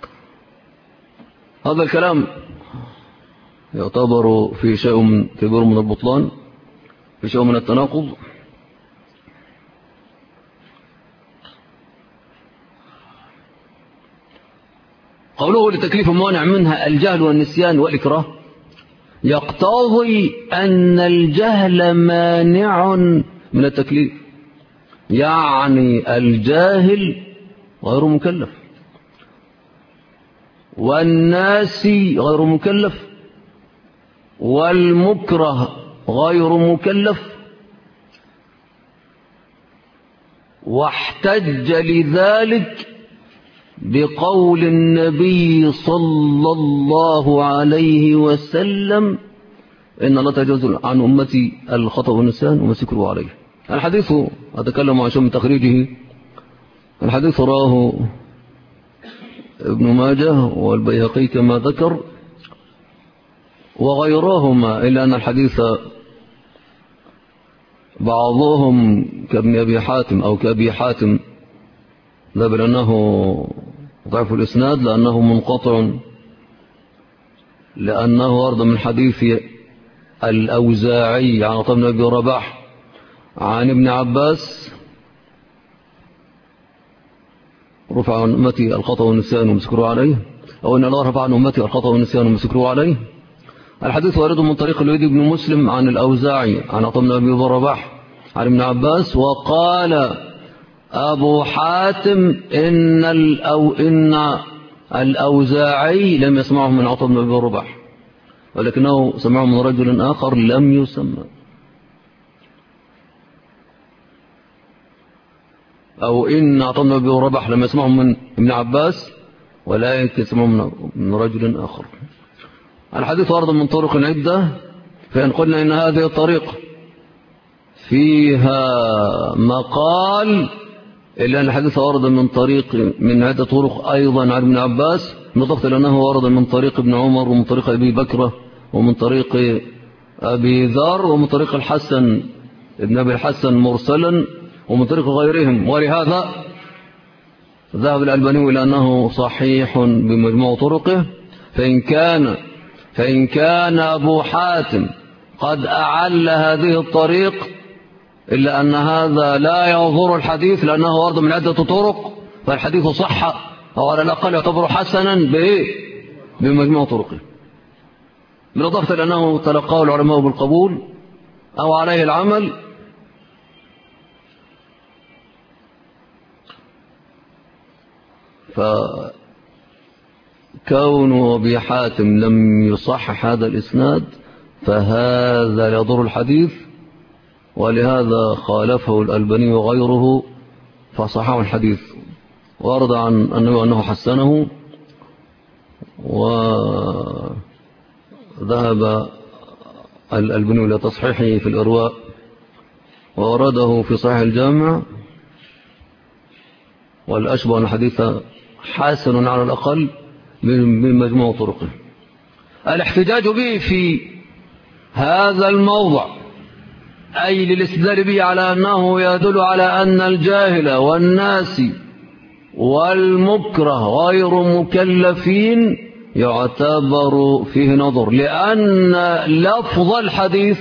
هذا الكلام يعتبر في شيء كبير من البطلان، في شيء من التناقض. قوله لتكليف موانع منها الجهل والنسيان والإكراه، يقتضي أن الجهل مانع من التكليف، يعني الجاهل غير مكلف، والناسي غير مكلف، والمكره غير مكلف. واحتج لذلك بقول النبي صلى الله عليه وسلم إن الله تجاوز عن أمتي الخطأ والنسيان وما سكروا عليه. الحديث أتكلم عن شيء من تخريجه. الحديث راه ابن ماجه والبيهقي كما ذكر وغيرهما، إلا أن الحديث بعضهم كابن أبي حاتم أو كأبي حاتم ذهب لأنه ضعف الإسناد، لأنه منقطع، لأنه ورد من حديث الأوزاعي عن عطاء بن أبي رباح عن ابن عباس رفع عن أمتي الخطأ والنسيان وما سكروا عليه، أو إن الله رفع عن أمتي الخطأ والنسيان وما سكروا عليه. الحديث وارد من طريق الوليد بن مسلم عن الأوزاعي عن عطاء بن أبي رباح عن ابن عباس. وقال أبو حاتم إن الأوزاعي لم يسمعه من عطاء بن أبي رباح، ولكنه سمعه من رجل آخر لم يسمى، أو إن عطاء بن أبي رباح لم يسمعه من ابن عباس ولكن يسمعه من رجل آخر. الحديث ورد من طرق عدة، فإن قلنا إن هذه الطريق فيها مقال، إلا أن الحديث ورد من عدة طرق أيضا عن ابن عباس، بالضبط لأنه ورد من طريق ابن عمر ومن طريق أبي بكرة ومن طريق أبي ذر ومن طريق الحسن ابن أبي الحسن مرسلا ومن طريق غيرهم. ولهذا ذهب الألباني إلى أنه صحيح بمجموع طرقه. فإن كان أبو حاتم قد أعل هذه الطريق، إلا أن هذا لا يضر الحديث لأنه ورد من عدة طرق، فالحديث صح أو على الأقل يعتبر حسنا بمجموع طرقه، بالإضافة لأنه تلقاه العلماء بالقبول أو عليه العمل. فكون أبي حاتم لم يصحح هذا الإسناد فهذا يضر الحديث، ولهذا خالفه الألباني وغيره فصححه الحديث. ورد عن النبي أنه حسنه، وذهب الألباني إلى تصحيحه في الإرواء، وورده في صحيح الجامع، والأشبه أن الحديث حسن على الأقل بمجموع طرقه. الاحتجاج به في هذا الموضع أي للاستدلال به على أنه يدل على أن الجاهل والناس والمكره غير مكلفين يعتبر فيه نظر، لأن لفظ الحديث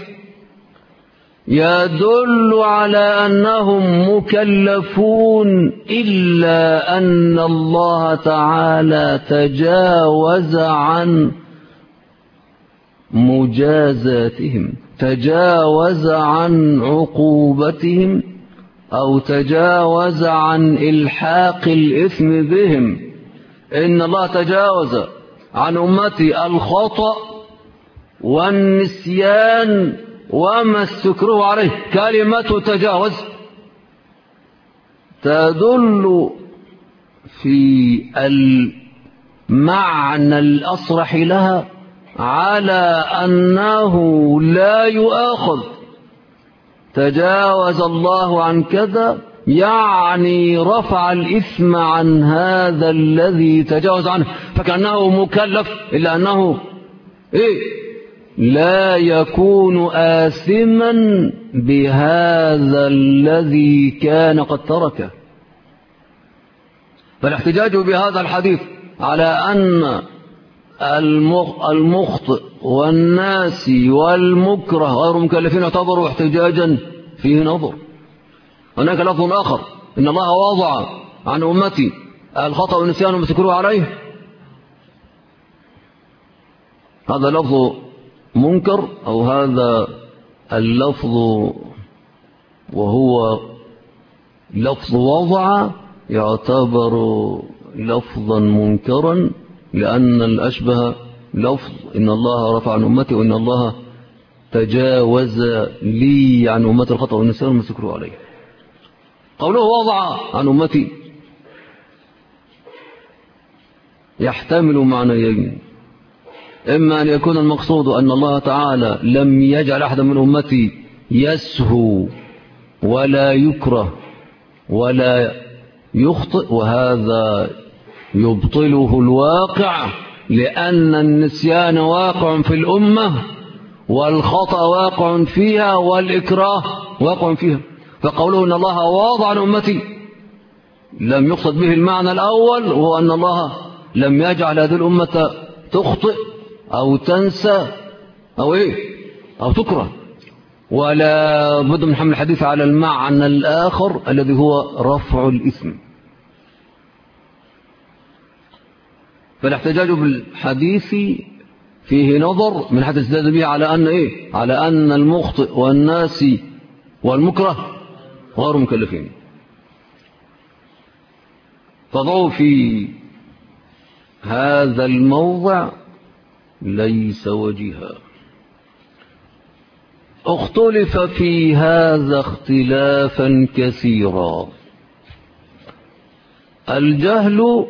يدل على أنهم مكلفون، إلا أن الله تعالى تجاوز عن مجازاتهم، تجاوز عن عقوبتهم، أو تجاوز عن إلحاق الإثم بهم. إن الله تجاوز عن أمتي الخطأ والنسيان وما استكرهوا عليه. كلمة تجاوز تدل في المعنى الأصرح لها على أنه لا يؤاخذ. تجاوز الله عن كذا يعني رفع الإثم عن هذا الذي تجاوز عنه، فكأنه مكلف، إلا أنه لا يكون آثما بهذا الذي كان قد تركه. فالاحتجاج بهذا الحديث على أن المخطئ والناس والمكره غير مكلفين يعتبروا احتجاجا فيه نظر. هناك لفظ آخر: إن الله وضع عن أمتي الخطأ والنسيان وما استكرهوا عليه. هذا لفظ منكر، أو هذا اللفظ وهو لفظ وضع يعتبر لفظا منكرا، لأن الأشبه لفظ إن الله رفع عن أمتي، وإن الله تجاوز لي عن أمتي الخطأ والنسيان وما استكرهوا عليه. قوله وضع عن أمتي يحتمل معنيين: إما أن يكون المقصود أن الله تعالى لم يجعل أحدا من أمتي يسهو ولا يكره ولا يخطئ، وهذا يبطله الواقع، لأن النسيان واقع في الأمة، والخطأ واقع فيها، والإكراه واقع فيها. فقوله إن الله واضع عن أمتي لم يقصد به المعنى الأول، وهو أن الله لم يجعل هذه الأمة تخطئ أو تنسى أو تكره، ولا بد من حمل الحديث على المعنى الآخر الذي هو رفع الإثم. فالاحتجاج بالحديث فيه نظر من حيث استدل به على أن على أن المخطئ والناس والمكره غير مكلفين. فضعوا في هذا الموضع ليس وجها. اختلف في هذا اختلافا كثيرا. الجهل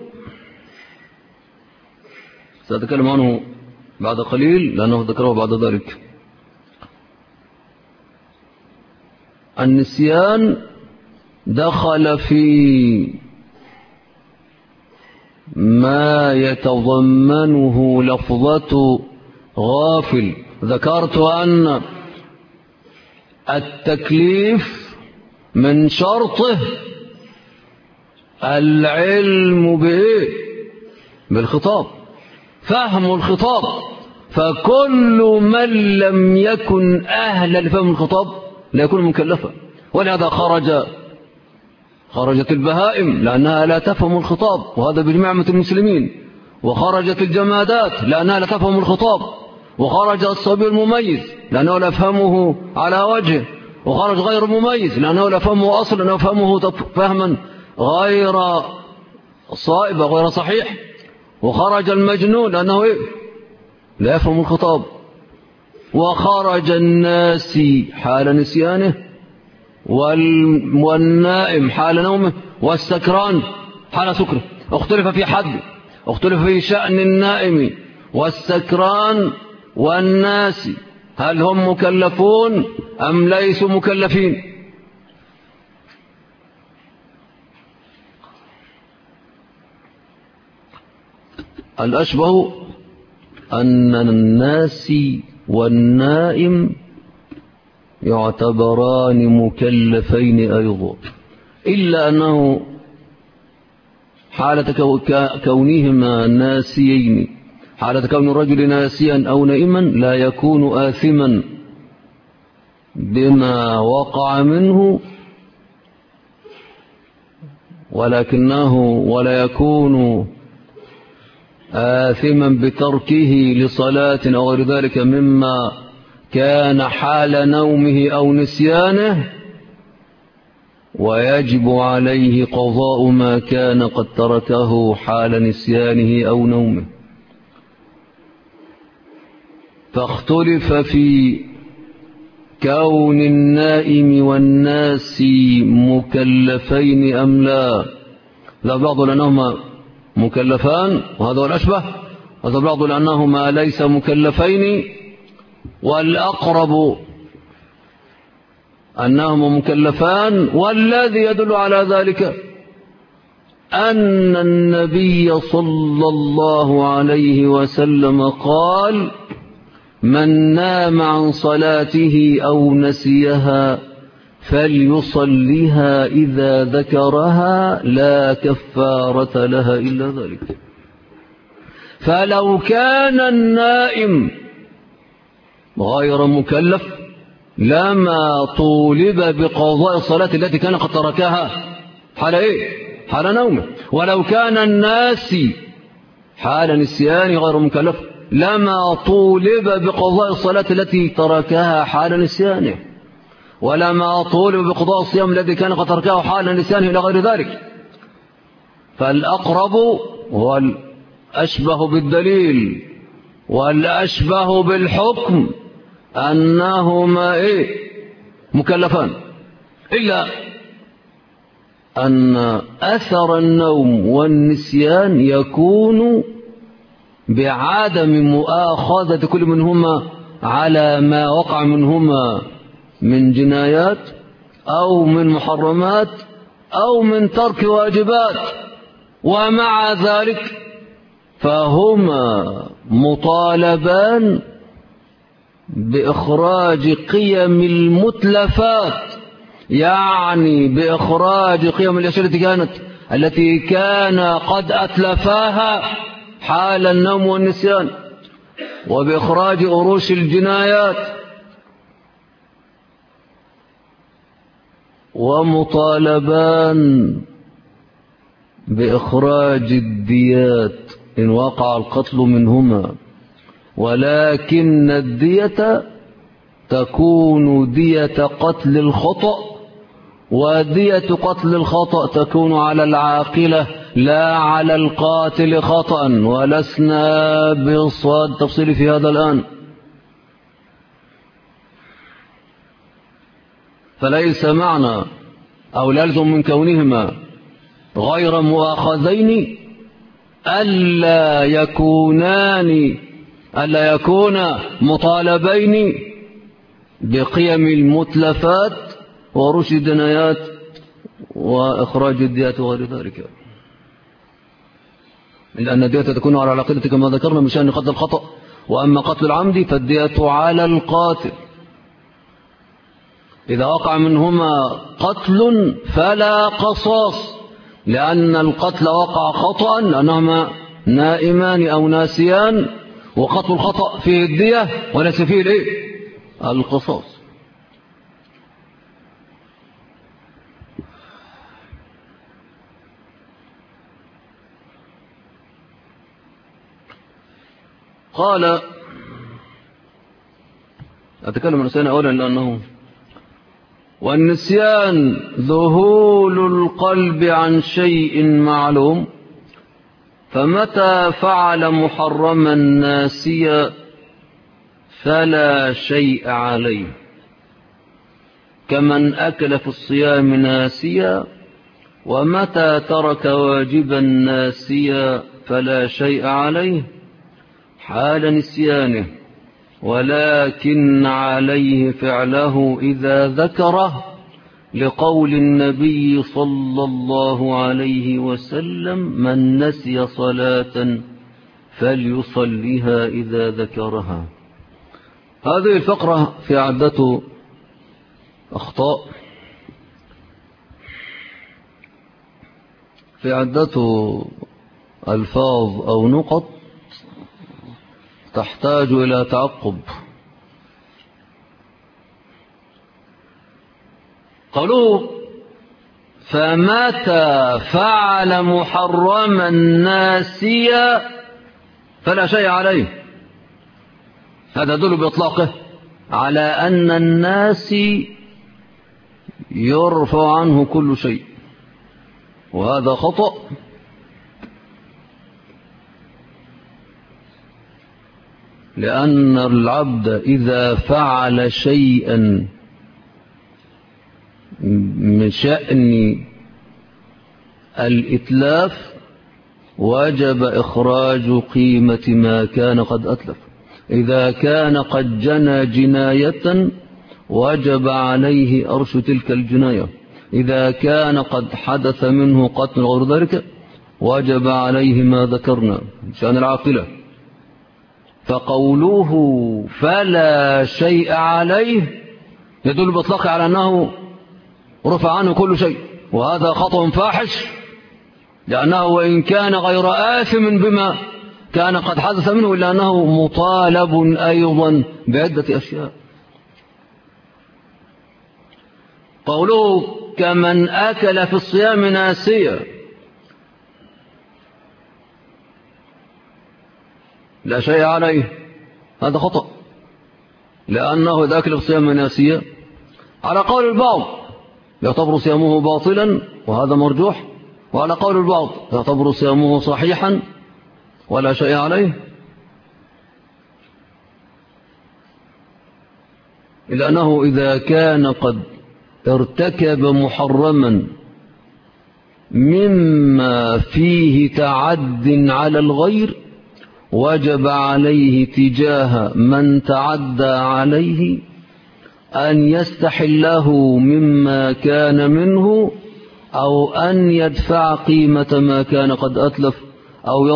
سأتكلم عنه بعد قليل لأنه ذكره بعد ذلك. النسيان دخل في ما يتضمنه لفظة غافل. ذكرت أن التكليف من شرطه العلم بالخطاب، فهم الخطاب، فكل من لم يكن أهلا لفهم الخطاب لا يكون مكلفا. ولهذا خرجت البهائم لأنها لا تفهم الخطاب، وهذا بجماعة المسلمين. وخرجت الجمادات لأنها لا تفهم الخطاب، وخرج الصبي المميز لأنه لا يفهمه على وجهه، وخرج غير مميز لأنه لا يفهمه أصلا، لأنه يفهمه فهما غير صائب غير صحيح. وخرج المجنون لأنه لا يفهم الخطاب. وخرج الناس حال نسيانه، والنائم حال نومه، والسكران حال سكره. اختلف في حد، اختلف في شأن النائم والسكران والناس، هل هم مكلفون أم ليسوا مكلفين؟ الأشبه أن الناسي والنائم يعتبران مكلفين أيضا، إلا أنه حالة كونهما ناسيين، حالة كون الرجل ناسيا أو نائما لا يكون آثما بما وقع منه، ولا يكون آثما بتركه لصلاة أو غير ذلك مما كان حال نومه أو نسيانه، ويجب عليه قضاء ما كان قد تركه حال نسيانه أو نومه. فاختلف في كون النائم والناس مكلفين أم لا. لا بعض لأنهما مكلفان وهذا هو الأشبه، هذا بعض لأنهما ليس مكلفين، والأقرب أنهما مكلفان. والذي يدل على ذلك أن النبي صلى الله عليه وسلم قال: من نام عن صلاته أو نسيها فليصلها إذا ذكرها لا كفارة لها إلا ذلك. فلو كان النائم غير مكلف لما طولب بقضاء الصلاة التي كان قد تركها حال إيه؟ حال نومه. ولو كان الناسي حال نسيان غير مكلف لما طولب بقضاء الصلاة التي تركها حال نسيانه، ولما طولب بقضاء الصيام الذي كان قد تركه حال نسيانه إلى غير ذلك. فالأقرب هو الأشبه بالدليل والأشبه بالحكم أنهما مكلفان، إلا أن أثر النوم والنسيان يكون بعدم مؤاخذة كل منهما على ما وقع منهما من جنايات أو من محرمات أو من ترك واجبات، ومع ذلك فهما مطالبان بإخراج قيم المتلفات، يعني بإخراج قيم الأشياء التي كان قد أتلفاها حال النوم والنسيان، وبإخراج أروش الجنايات، ومطالبان بإخراج الديات إن وقع القتل منهما، ولكن الدية تكون دية قتل الخطأ، ودية قتل الخطأ تكون على العاقلة لا على القاتل خطأ، ولسنا بالصاد تفصيل في هذا الآن. فليس معنى أو لازم من كونهما غير مؤاخذين ألا يكونا مطالبين بقيم المتلفات ورشد الجنايات وإخراج الديات وغير ذلك، لأن الدية تكون على العاقلة كما ذكرنا من شأن قتل الخطأ، وأما قتل العمد فالدية على القاتل. إذا وقع منهما قتل فلا قصاص، لأن القتل وقع خطأ لأنهما نائمان أو ناسيان، وقتل الخطأ فيه الدية وليس فيه القصاص. قال أتكلم عن النسيان أولا لأنه والنسيان ذهول القلب عن شيء معلوم، فمتى فعل محرما ناسيا فلا شيء عليه، كمن أكل في الصيام ناسيا، ومتى ترك واجبا ناسيا فلا شيء عليه حال نسيانه، ولكن عليه فعله إذا ذكره، لقول النبي صلى الله عليه وسلم: من نسي صلاة فليصليها إذا ذكرها. هذه الفقرة في عدة أخطاء، في عدة ألفاظ أو نقط تحتاج إلى تعقب. قالوا فمتى فعل محرما ناسيا فلا شيء عليه. هذا يدل بإطلاقه على أن الناسي يرفع عنه كل شيء، وهذا خطأ. لأن العبد إذا فعل شيئا من شأن الإتلاف وجب إخراج قيمة ما كان قد أتلف. إذا كان قد جنى جناية وجب عليه أرش تلك الجناية. إذا كان قد حدث منه قتل غير ذلك وجب عليه ما ذكرنا شأن العاقلة. فقوله فلا شيء عليه يدل بإطلاق على أنه رفع عنه كل شيء، وهذا خطأ فاحش، لأنه وإن كان غير آثم بما كان قد حدث منه إلا أنه مطالب أيضا بعدة أشياء. قوله كمن أكل في الصيام ناسيا لا شيء عليه، هذا خطأ، لأنه إذا أكل في الصيام ناسيا على قول البعض يعتبر صيامه باطلا وهذا مرجوح، وعلى قول البعض يعتبر صيامه صحيحا ولا شيء عليه، إلا أنه إذا كان قد ارتكب محرما مما فيه تعد على الغير وجب عليه تجاه من تعدى عليه أن يستحله مما كان منه، أو أن يدفع قيمة ما كان قد أتلف، أو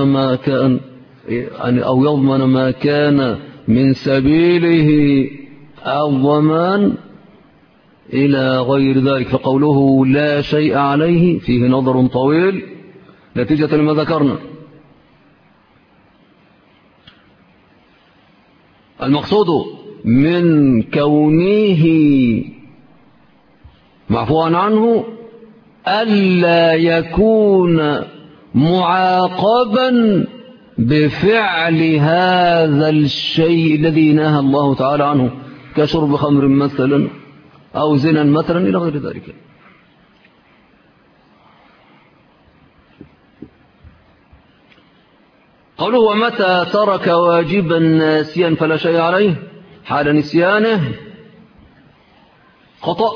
يضمن ما كان من سبيله الضمان إلى غير ذلك. فقوله لا شيء عليه فيه نظر طويل نتيجة لما ذكرنا. المقصود من كونه معفوا عنه ألا يكون معاقبا بفعل هذا الشيء الذي نهى الله تعالى عنه كشرب خمر مثلا أو زنا مثلا إلى غير ذلك. قوله ومتى ترك واجبا ناسيا فلا شيء عليه حال نسيانه خطأ،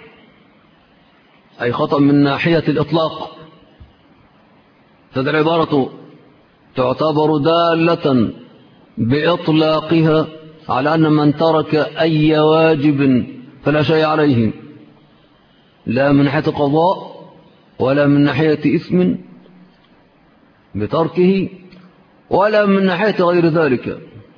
أي خطأ من ناحية الإطلاق. هذه العبارة تعتبر دالة بإطلاقها على أن من ترك أي واجب فلا شيء عليه، لا من ناحية قضاء ولا من ناحية إثم بتركه ولا من ناحية غير ذلك.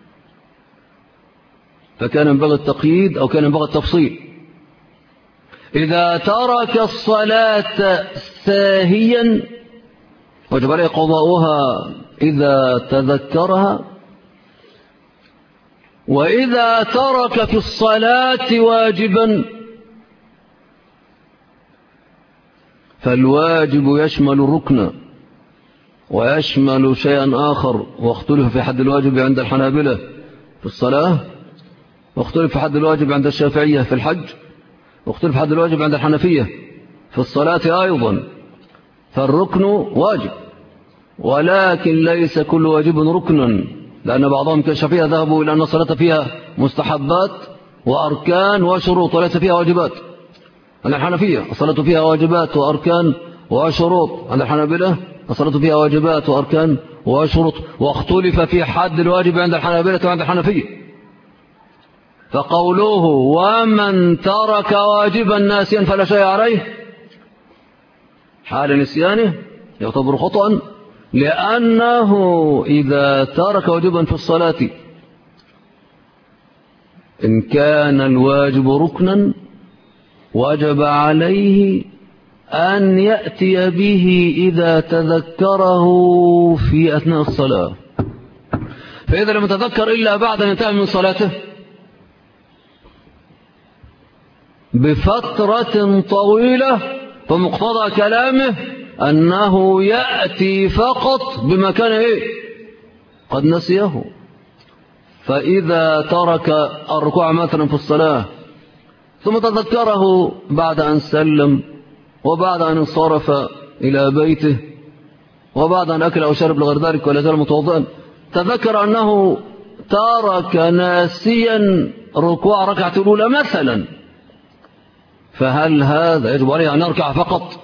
فكان ينبغي التقييد أو كان ينبغي التفصيل. إذا ترك الصلاة ساهيا وجب عليه قضاؤها إذا تذكرها، وإذا ترك في الصلاة واجبا فالواجب يشمل الركن ويشمل شيئا آخر، واختلف في حد الواجب عند الحنابلة في الصلاة، واختلف في حد الواجب عند الشافعية في الحج، واختلف في حد الواجب عند الحنفية في الصلاة أيضا. فالركن واجب، ولكن ليس كل واجب ركنا، لأن بعضهم كالشافعية ذهبوا إلى أن الصلاة فيها مستحبات وأركان وشروط وليس فيها واجبات. عند الحنفية الصلاة فيها واجبات وأركان وشروط، عند الحنابلة الصلاة فيها واجبات وأركان وشروط، واختلف في حد الواجب عند الحنابلة وعند الحنفية. فقوله ومن ترك واجبا ناسيا فلا شيء عليه حال نسيانه يعتبر خطأ، لأنه إذا ترك واجبا في الصلاة إن كان الواجب ركنا وجب عليه أن يأتي به إذا تذكره في أثناء الصلاة. فإذا لم يتذكر إلا بعد أن ينتهي من صلاته بفترة طويلة فمقتضى كلامه أنه يأتي فقط بما كان قد نسيه. فإذا ترك الركوع مثلا في الصلاة ثم تذكره بعد أن سلم وبعد أن انصرف إلى بيته وبعد أن أكل أو شرب لغير ذلك ولا زال متوضئا، تذكر أنه ترك ناسيا ركوع ركعة الأولى مثلا، فهل هذا يجب عليه أن يركع فقط؟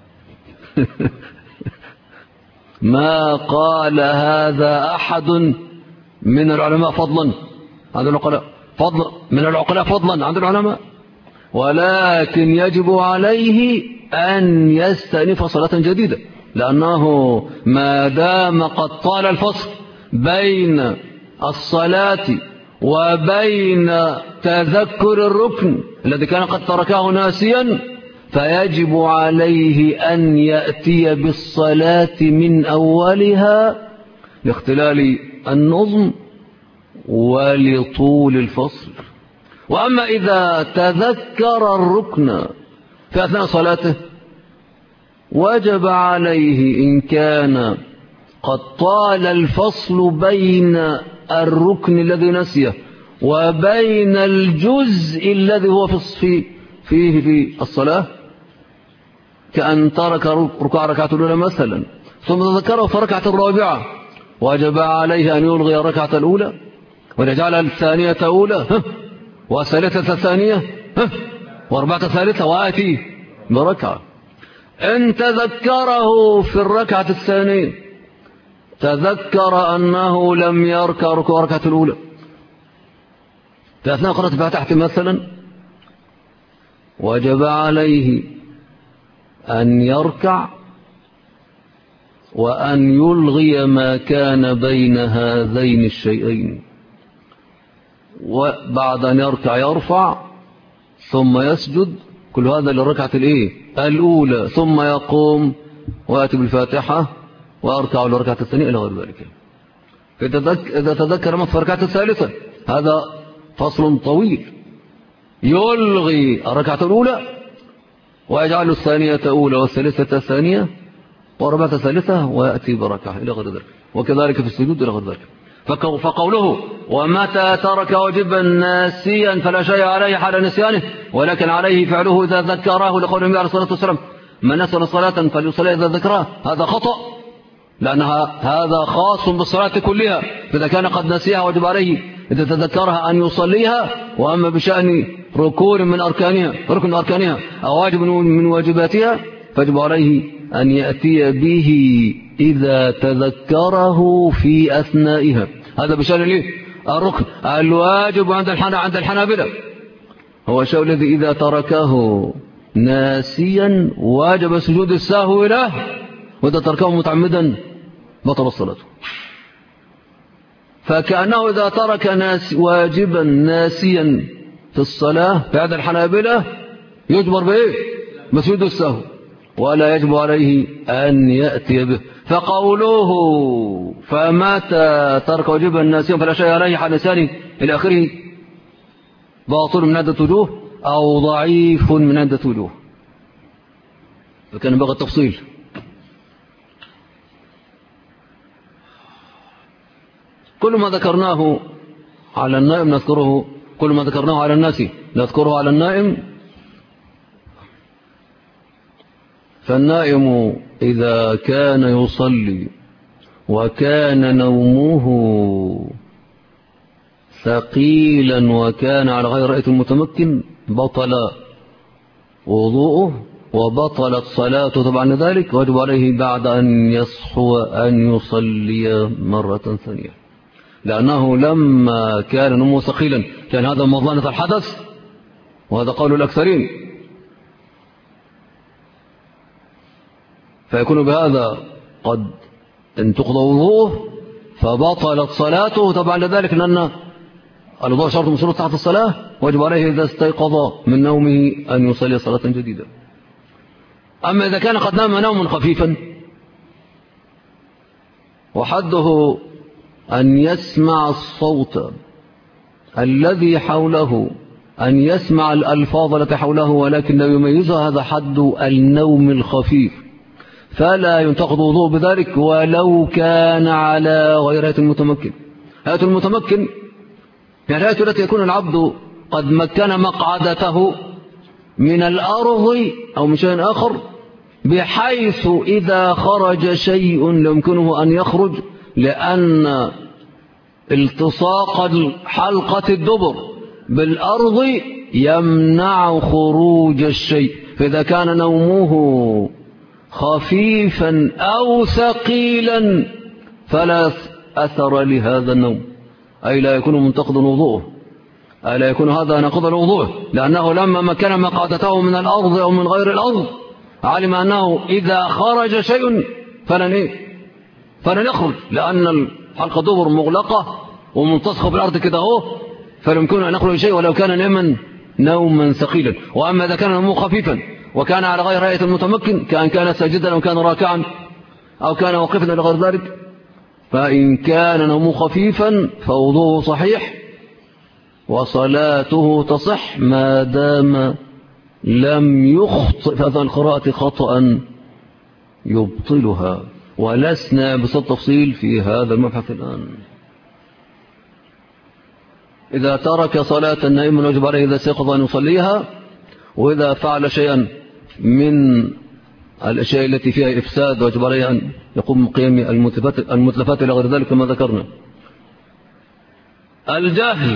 ما قال هذا أحد من العلماء فضلا عند العقلاء، من العقلاء فضلا عند العلماء، ولكن يجب عليه أن يستأنف صلاة جديدة، لأنه ما دام قد طال الفصل بين الصلاة وبين تذكر الركن الذي كان قد تركه ناسيا فيجب عليه أن يأتي بالصلاة من أولها لاختلال النظم ولطول الفصل. وأما إذا تذكر الركن في أثناء صلاته وجب عليه إن كان قد طال الفصل بين الركن الذي نسيه وبين الجزء الذي هو فيه في الصلاة، كأن ترك ركوع ركعة الأولى مثلا ثم تذكره في الركعة الرابعة، وجب عليه أن يلغي الركعة الأولى ويجعل الثانية أولى والثالثة ثانية واربعة ثالثة وآتي بركعة. إن تذكره في الركعة الثانية تذكر أنه لم يركع ركوع الركعة الأولى في أثناء قراءة الفاتحة مثلا، وجب عليه أن يركع وأن يلغي ما كان بين هذين الشيئين، وبعد أن يركع يرفع ثم يسجد، كل هذا للركعة الأولى، ثم يقوم ويأتي بالفاتحة وأركع للركعة الثانية إلى غير ذلك. إذا تذكر ما في الركعة الثالثة هذا فصل طويل، يلغي الركعة الأولى ويجعل الثانية أولى والثالثة ثانية والرابعة ثالثة ويأتي بركعة إلى غير ذلك، وكذلك في السجود إلى غير ذلك. فقوله ومتى ترك واجبا ناسيا فلا شيء عليه حال نسيانه ولكن عليه فعله إذا ذكره، لقول النبي عليه الصلاة والسلام من نسي صلاة فليصلي إذا ذكرها، هذا خطأ، لأن هذا خاص بالصلاة كلها، فإذا كان قد نسيها وجب عليه إذا تذكرها أن يصليها. وأما بشأن ركن من أركانها أو واجب من واجباتها فيجب عليه أن يأتي به إذا تذكره في أثنائها. هذا بشأن الركن. الواجب عند الحنابلة هو الشيء الذي إذا تركه ناسيا واجب سجود السهو له، وإذا تركه متعمدا بطل الصلاة. فكأنه إذا ترك واجبا ناسيا في الصلاة بعد الحنابلة يجبر بسجود السهو ولا يجب عليه أن يأتي به. فقوله فمتى ترك واجبا ناسيا فلا شيء عليه حال نسيانه إلى آخره باطل من عدة وجوه أو ضعيف من عدة وجوه، فكان بغى التفصيل. كل ما ذكرناه على النائم نذكره، كل ما ذكرناه على الناس نذكره على النائم. فالنائم إذا كان يصلي وكان نومه ثقيلا وكان على غير رأية المتمكن بطل وضوءه وبطلت صلاته طبعا ذلك، ويجب عليه بعد أن يصحو أن يصلي مرة ثانية، لأنه لما كان نومه ثقيلا كان هذا مظنة الحدث، وهذا قول الأكثرين، فيكون بهذا قد إن تقضى وضوءه فبطلت صلاته طبعا لذلك، لأن الوضوء شرط من شروط صحة الصلاة، وجب عليه إذا استيقظ من نومه أن يصلي صلاة جديدة. أما إذا كان قد نام نوما خفيفا وحده أن يسمع الصوت الذي حوله، أن يسمع الألفاظ التي حوله ولكن لا يميزها، هذا حد النوم الخفيف، فلا ينتقض وضوء بذلك ولو كان على غير هيئة المتمكن. هيئة المتمكن يعني الهيئة التي يكون العبد قد مكن مقعدته من الأرض أو من شيء آخر، بحيث إذا خرج شيء لا يمكنه أن يخرج، لأن التصاق حلقة الدبر بالأرض يمنع خروج الشيء. فإذا كان نومه خفيفا أو ثقيلا فلا أثر لهذا النوم، أي لا يكون منتقض وضوءه، أي لا يكون هذا ناقض الوضوء، لأنه لما مكن مقعدته من الأرض أو من غير الأرض علم أنه إذا خرج شيء فلن يخرج، لأن حلقة دبر مغلقة وملتصقة بالأرض كده أهو، فلا يمكن أن يخرج شيء ولو كان ناما نوما ثقيلا. وأما إذا كان نومه خفيفا وكان على غير هيئة المتمكن، كان ساجدا أو كان راكعا أو كان واقفا إلى غير ذلك، فإن كان نومه خفيفا فوضوءه صحيح وصلاته تصح ما دام لم يخطئ في هذا القراءة خطأ يبطلها. ولسنا بصد تفصيل في هذا المبحث الآن. إذا ترك صلاة النائم وجب عليه إذا استيقظ أن يصليها، وإذا فعل شيئا من الأشياء التي فيها إفساد وجب عليه أن يقوم بقيام المتلفات إلى غير ذلك كما ذكرنا. الجهل،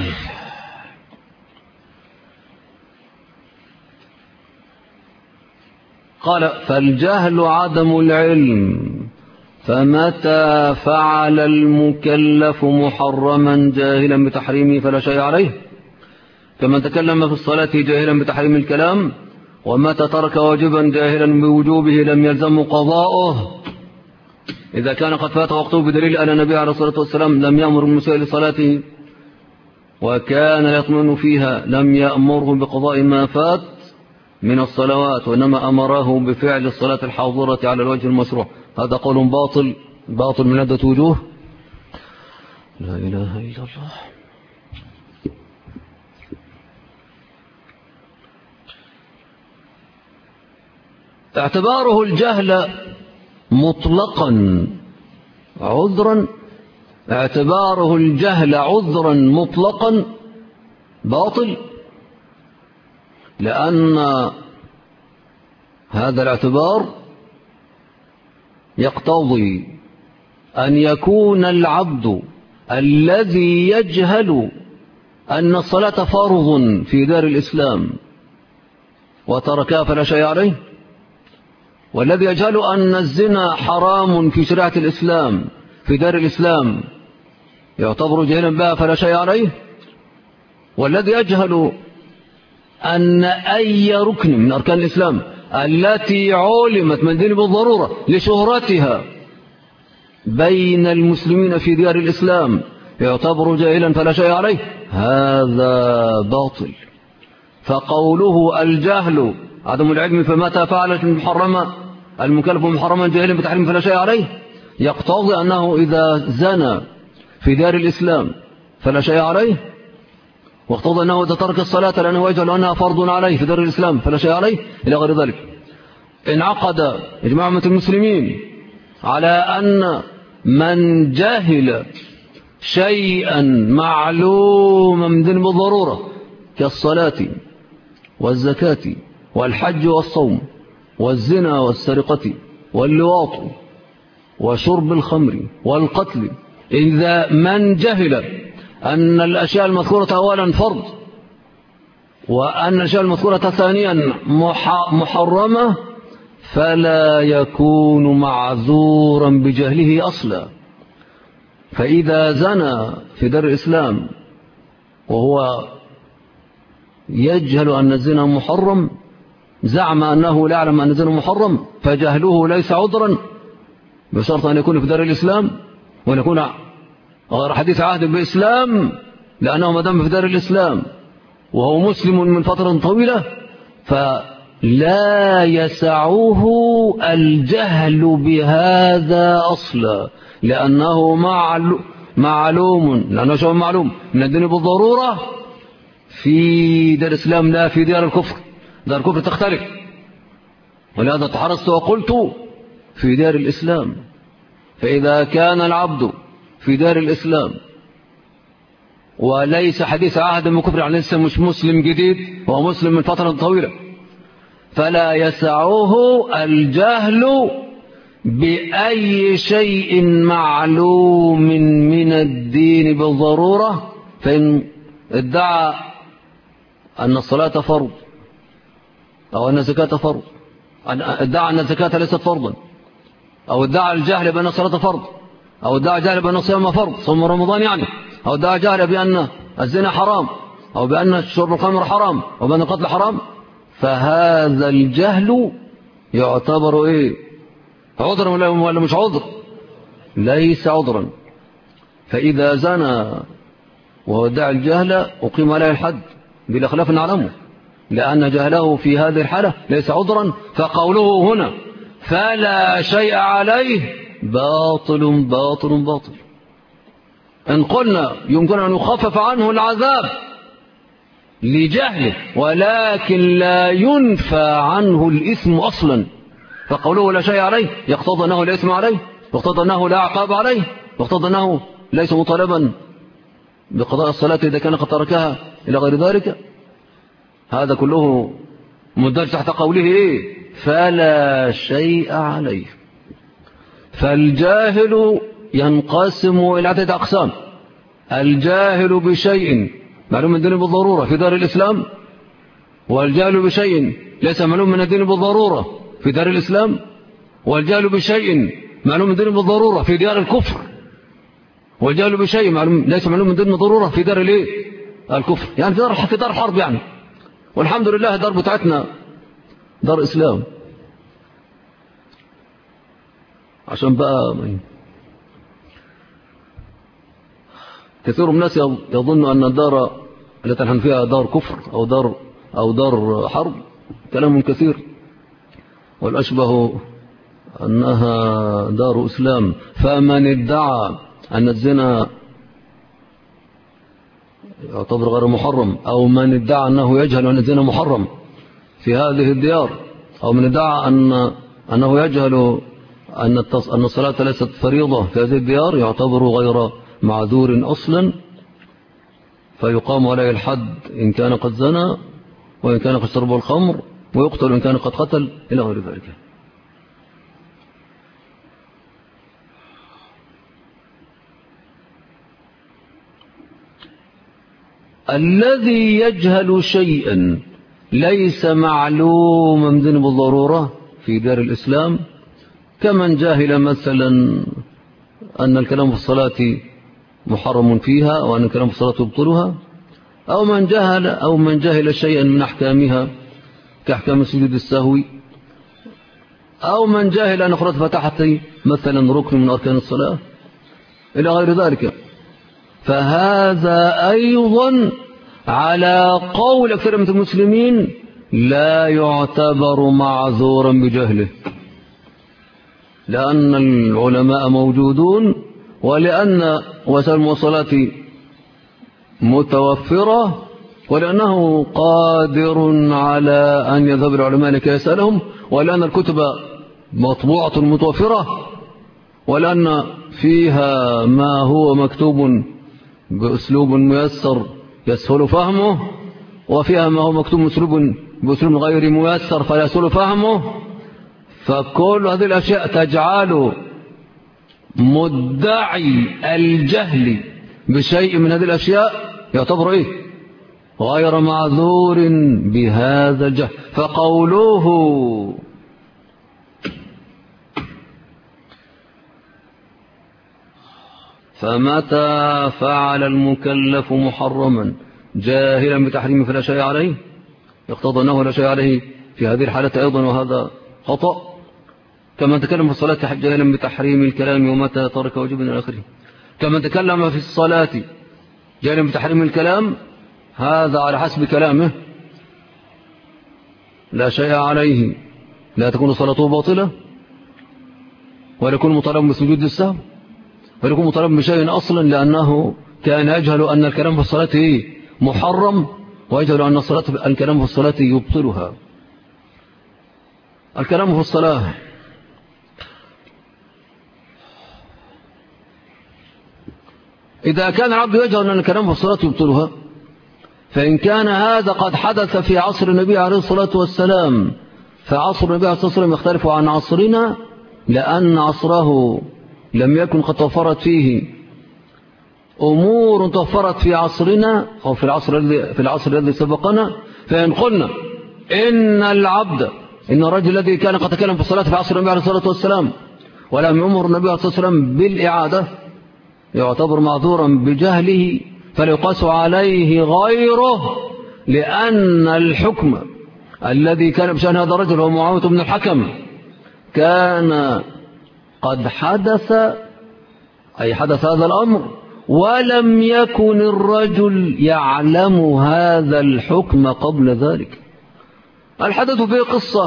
قال فالجهل عدم العلم، فمتى فعل المكلف محرما جاهلا بتحريمه فلا شيء عليه، كمن تكلم في الصلاة جاهلا بتحريم الكلام، ومتى ترك واجبا جاهلا بوجوبه لم يلزم قضاؤه إذا كان قد فات وقته بدليل أن النبي عليه الصلاة والسلام لم يأمر المسيء لصلاته وكان يطمئن فيها، لم يأمره بقضاء ما فات من الصلوات، وإنما أمره بفعل الصلاة الحاضرة على الوجه المشروع. هذا قول باطل من عدة وجوه، لا إله إلا الله. اعتباره الجهل مطلقا عذرا، اعتباره الجهل عذرا مطلقا باطل، لأن هذا الاعتبار يقتضي أن يكون العبد الذي يجهل أن الصلاة فرض في دار الإسلام وتركها فلا شيء عليه، والذي يجهل أن الزنا حرام في شريعة الإسلام في دار الإسلام يعتبر جاهلا بها فلا شيء عليه، والذي يجهل أن أي ركن من أركان الإسلام التي علمت من دين بالضرورة لشهرتها بين المسلمين في ديار الإسلام يعتبر جاهلا فلا شيء عليه، هذا باطل. فقوله الجهل عدم العلم فمتى فعلت المكلف محرما جاهلا بتحريم فلا شيء عليه، يقتضي أنه إذا زنى في دار الإسلام فلا شيء عليه، واقتضى أنه إذا ترك الصلاة لأنه يجهل أنها فرض عليه في دار الإسلام فلا شيء عليه إلى غير ذلك. انعقد إجماع أمة المسلمين على أن من جهل شيئا معلوما من دين بالضرورة كالصلاة والزكاة والحج والصوم والزنا والسرقة واللواط وشرب الخمر والقتل، إذا من جهل أن الأشياء المذكورة أولا فرض وأن الأشياء المذكورة ثانيا محرمة فلا يكون معذورا بجهله أصلا. فإذا زنى في دار الإسلام وهو يجهل أن الزنا محرم، زعم أنه لا يعلم أن الزنا محرم، فجهله ليس عذرا، بشرط أن يكون في دار الإسلام وأن يكون غير حديث عهد بإسلام، لأنه ما دام في دار الإسلام وهو مسلم من فترة طويلة فلا يسعه الجهل بهذا أصلا، لأنه معلوم، لأنه شيء معلوم من الدين بالضرورة في دار الإسلام لا في دار الكفر. دار الكفر تختلف، ولهذا تحرصت وقلت في دار الإسلام. فإذا كان العبد في دار الإسلام وليس حديث عهد من كفر، يعني لسه مش مسلم جديد، هو مسلم من فترة طويلة، فلا يسعه الجهل بأي شيء معلوم من الدين بالضرورة. فإن ادعى أن الصلاة فرض أو أن الزكاة فرض، ادعى أن الزكاة ليست فرضا، أو ادعى الجهل بأن الصلاة فرض، أو ادعى الجهل بأن الصيام فرض، صوم رمضان يعني، أو ادعى الجهل بأن الزنا حرام، أو بأن شرب الخمر حرام، أو بأن القتل حرام، فهذا الجهل يعتبر إيه؟ عذرا ولا مش عذر؟ ليس عذرا. فإذا زنى وهو ادعى الجهل أقيم عليه الحد بلا خلاف نعلمه، لأن جهله في هذه الحالة ليس عذرا. فقوله هنا فلا شيء عليه باطل باطل باطل. إن قلنا يمكن أن يخفف عنه العذاب لجهله، ولكن لا ينفى عنه الإثم أصلا. فقوله لا شيء عليه يقتضي أنه لا إثم عليه، يقتضي أنه لا عقاب عليه، يقتضي أنه ليس مطالبا بقضاء الصلاة إذا كان قد تركها إلى غير ذلك. هذا كله مدرج تحت قوله إيه؟ فلا شيء عليه. فالجاهل ينقسم إلى عدة أقسام: الجاهل بشيء معلوم من الدين بالضرورة في دار الإسلام، والجاهل بشيء ليس معلوم من الدين بالضرورة في دار الإسلام، والجاهل بشيء معلوم من الدين بالضرورة في دار الكفر، والجاهل بشيء ليس معلوم من الدين بالضرورة في دار الكفر، يعني في دار الحرب يعني. والحمد لله الدار بتاعتنا دار إسلام. عشان بقى كثير من الناس يظن أن الدار التي نحن فيها دار كفر أو دار حرب، كلام كثير، والأشبه أنها دار إسلام. فمن ادعى أن الزنا يعتبر غير محرم، أو من ادعى أنه يجهل أن الزنا محرم في هذه الديار، أو من ادعى أنه يجهل أن الصلاة ليست فريضة في هذه الديار، يعتبر غير معذور أصلا، فيقام عليه الحد إن كان قد زنى، وإن كان قد شرب الخمر، ويقتل إن كان قد قتل، إلى غير ذلك. الذي يجهل شيئا ليس معلوما من بالضرورة في دار الإسلام، كمن جاهل مثلا أن الكلام في الصلاة محرم فيها، وأن الكلام في الصلاة يبطلها، أو من جهل شيئا من أحكامها كأحكام سجود السهو، أو من جاهل أن قراءة الفاتحة مثلا ركن من أركان الصلاة، إلى غير ذلك. فهذا أيضا على قول أكثر من المسلمين لا يعتبر معذورا بجهله، لأن العلماء موجودون، ولأن وسائل المواصلات متوفرة، ولأنه قادر على أن يذهب العلماء لكي يسألهم، ولأن الكتب مطبوعة متوفرة، ولأن فيها ما هو مكتوب بأسلوب ميسر يسهل فهمه، وفيها ما هو مكتوب بأسلوب غير ميسر فيسهل فهمه. فكل هذه الأشياء تجعل مدعي الجهل بشيء من هذه الأشياء يعتبر إيه؟ غير معذور بهذا الجهل. فقوله فمتى فعل المكلف محرما جاهلا بتحريمه فلا شيء عليه، يقتضى أنه لا شيء عليه في هذه الحالة أيضا، وهذا خطأ. كمن تكلم في الصلاة جاهلا بتحريم الكلام ومتى ترك واجب إلى آخره. كمن تكلم في الصلاة جاهلا بتحريم الكلام، هذا على حسب كلامه لا شيء عليه، لا تكون صلاته باطلة، ولا يكون مطالب بسجود السهو، ولا يكون مطالب بشيء أصلا، لأنه كان يجهل أن الكلام في الصلاة محرم، ويجهل أن الكلام في الصلاة يبطلها. الكلام في الصلاة إذا كان العبد يجهل أن الكلام في الصلاة يبطلها، فإن كان هذا قد حدث في عصر النبي عليه الصلاة والسلام، فعصر النبي عليه الصلاة والسلام يختلف عن عصرنا، لأن عصره لم يكن قد توفرت فيه أمور توفرت في عصرنا أو في العصر الذي سبقنا. فإن قلنا إن الرجل الذي كان قد تكلم في الصلاة في عصر النبي عليه الصلاة والسلام ولم يأمر النبي عليه الصلاة والسلام بالإعادة، يعتبر معذورا بجهله، فليقاس عليه غيره، لأن الحكم الذي كان بشأن هذا الرجل هو معاوية بن الحكم كان قد حدث هذا الأمر، ولم يكن الرجل يعلم هذا الحكم قبل ذلك. الحدث فيه قصة.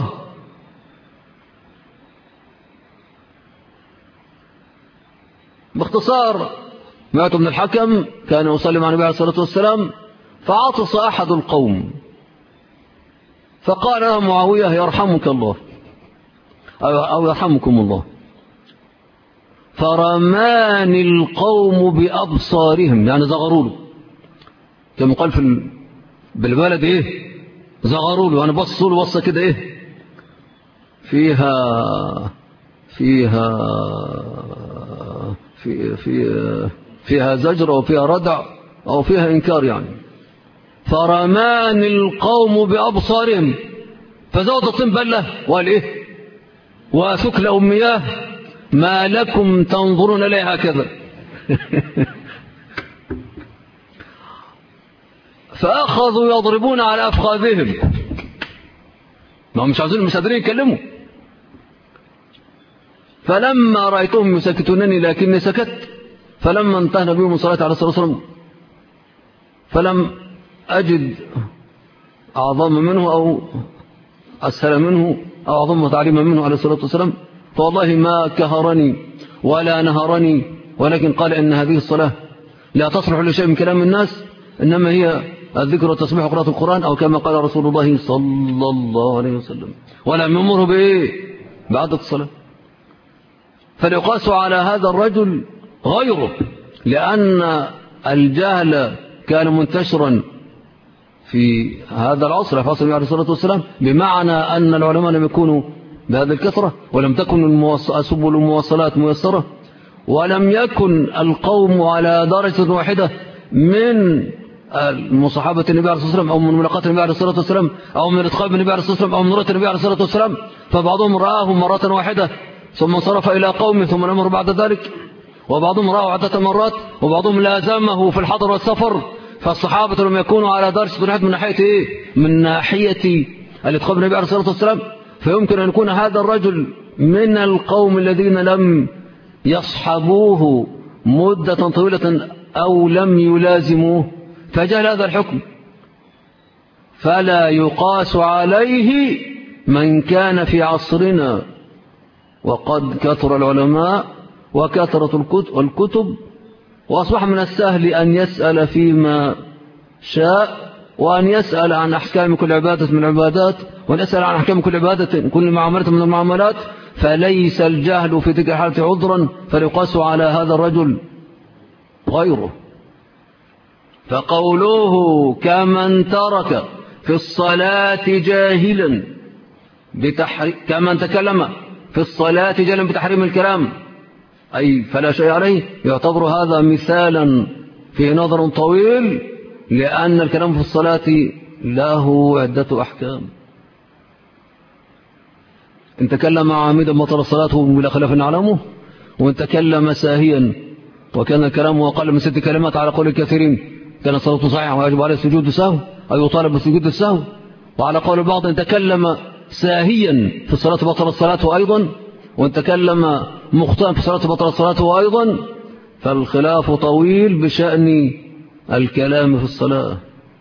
باختصار، معاوية بن الحكم كان يصلي مع النبي عليه الصلاة والسلام، فعطس أحد القوم، فقال له معاوية يرحمك الله أو يرحمكم الله، فرماني القوم بأبصارهم، يعني زغروا له، كما قال بالبلد زغروا له، يعني بصوا له بصة كده فيها زجر أو فيها ردع أو فيها إنكار يعني. فرماني القوم بأبصارهم، فزود الطين بلة وقال وثكل أمياه ما لكم تنظرون إليه هكذا. فأخذوا يضربون على أفخاذهم، ما هم مش قادرين يتكلموا. فلما رأيتهم يسكتونني لكني سكت، فلما انتهى بهم من صلاة عليه الصلاة والسلام فلم أجد أعظم منه أو أسهل منه أو أعظم تعليما منه عليه الصلاة والسلام، فوالله ما كهرني ولا نهرني، ولكن قال إن هذه الصلاة لا تصلح لشيء من كلام الناس، إنما هي الذكر والتسبيح وقراءة القرآن، أو كما قال رسول الله صلى الله عليه وسلم، ولم يأمره بعدد الصلاة. فليقاس على هذا الرجل غيره، لأن الجهل كان منتشرا في هذا العصر في عصر النبي عليه الصلاة والسلام، بمعنى أن العلماء لم يكونوا بهذه الكثرة، ولم تكن سبل المواصلات ميسرة، ولم يكن القوم على درجة واحدة من مصاحبة النبي عليه الصلاة والسلام، أو من ملاقاة النبي عليه الصلاة والسلام، أو من إتقان النبي عليه الصلاة والسلام، أو من رؤية النبي عليه الصلاة والسلام. فبعضهم رآهم مرة واحدة ثم انصرف إلى قوم ثم الأمر بعد ذلك، وبعضهم رأوا عدة مرات، وبعضهم لازمه في الحضر والسفر. فالصحابة لم يكونوا على درجة واحد من ناحية الإتقان النبي عليه الصلاة والسلام. فيمكن أن يكون هذا الرجل من القوم الذين لم يصحبوه مدة طويلة أو لم يلازموه، فجهل هذا الحكم. فلا يقاس عليه من كان في عصرنا، وقد كثر العلماء وكثرة الكتب، وأصبح من السهل أن يسأل فيما شاء، وأن يسأل عن أحكام كل عبادة من العبادات، وأن يسأل عن أحكام كل عبادة كل معاملة من المعاملات. فليس الجهل في تلك الحالة عذرا، فليقاس على هذا الرجل غيره. فقوله كمن ترك في الصلاة جاهلا كمن تكلم في الصلاة جاهلا بتحريم الكلام، أي فلا شيء عليه، يعتبر هذا مثالا فيه نظر طويل، لأن الكلام في الصلاة له عدة أحكام. إن تكلم عامدا بطل صلاته بلا خلاف نعلمه، وإن تكلم ساهيا وكان الكلام أقل من 6 كلمات على قول الكثيرين كان صلاته صحيحة ويجب عليه سجود السهو أو يطالب بسجود السهو. وعلى قول البعض إن تكلم ساهيا في الصلاة بطل الصلاة أيضا، وإن تكلم مخطئا في صلاته بطلت صلاته أيضا، فالخلاف طويل بشأن الكلام في الصلاة.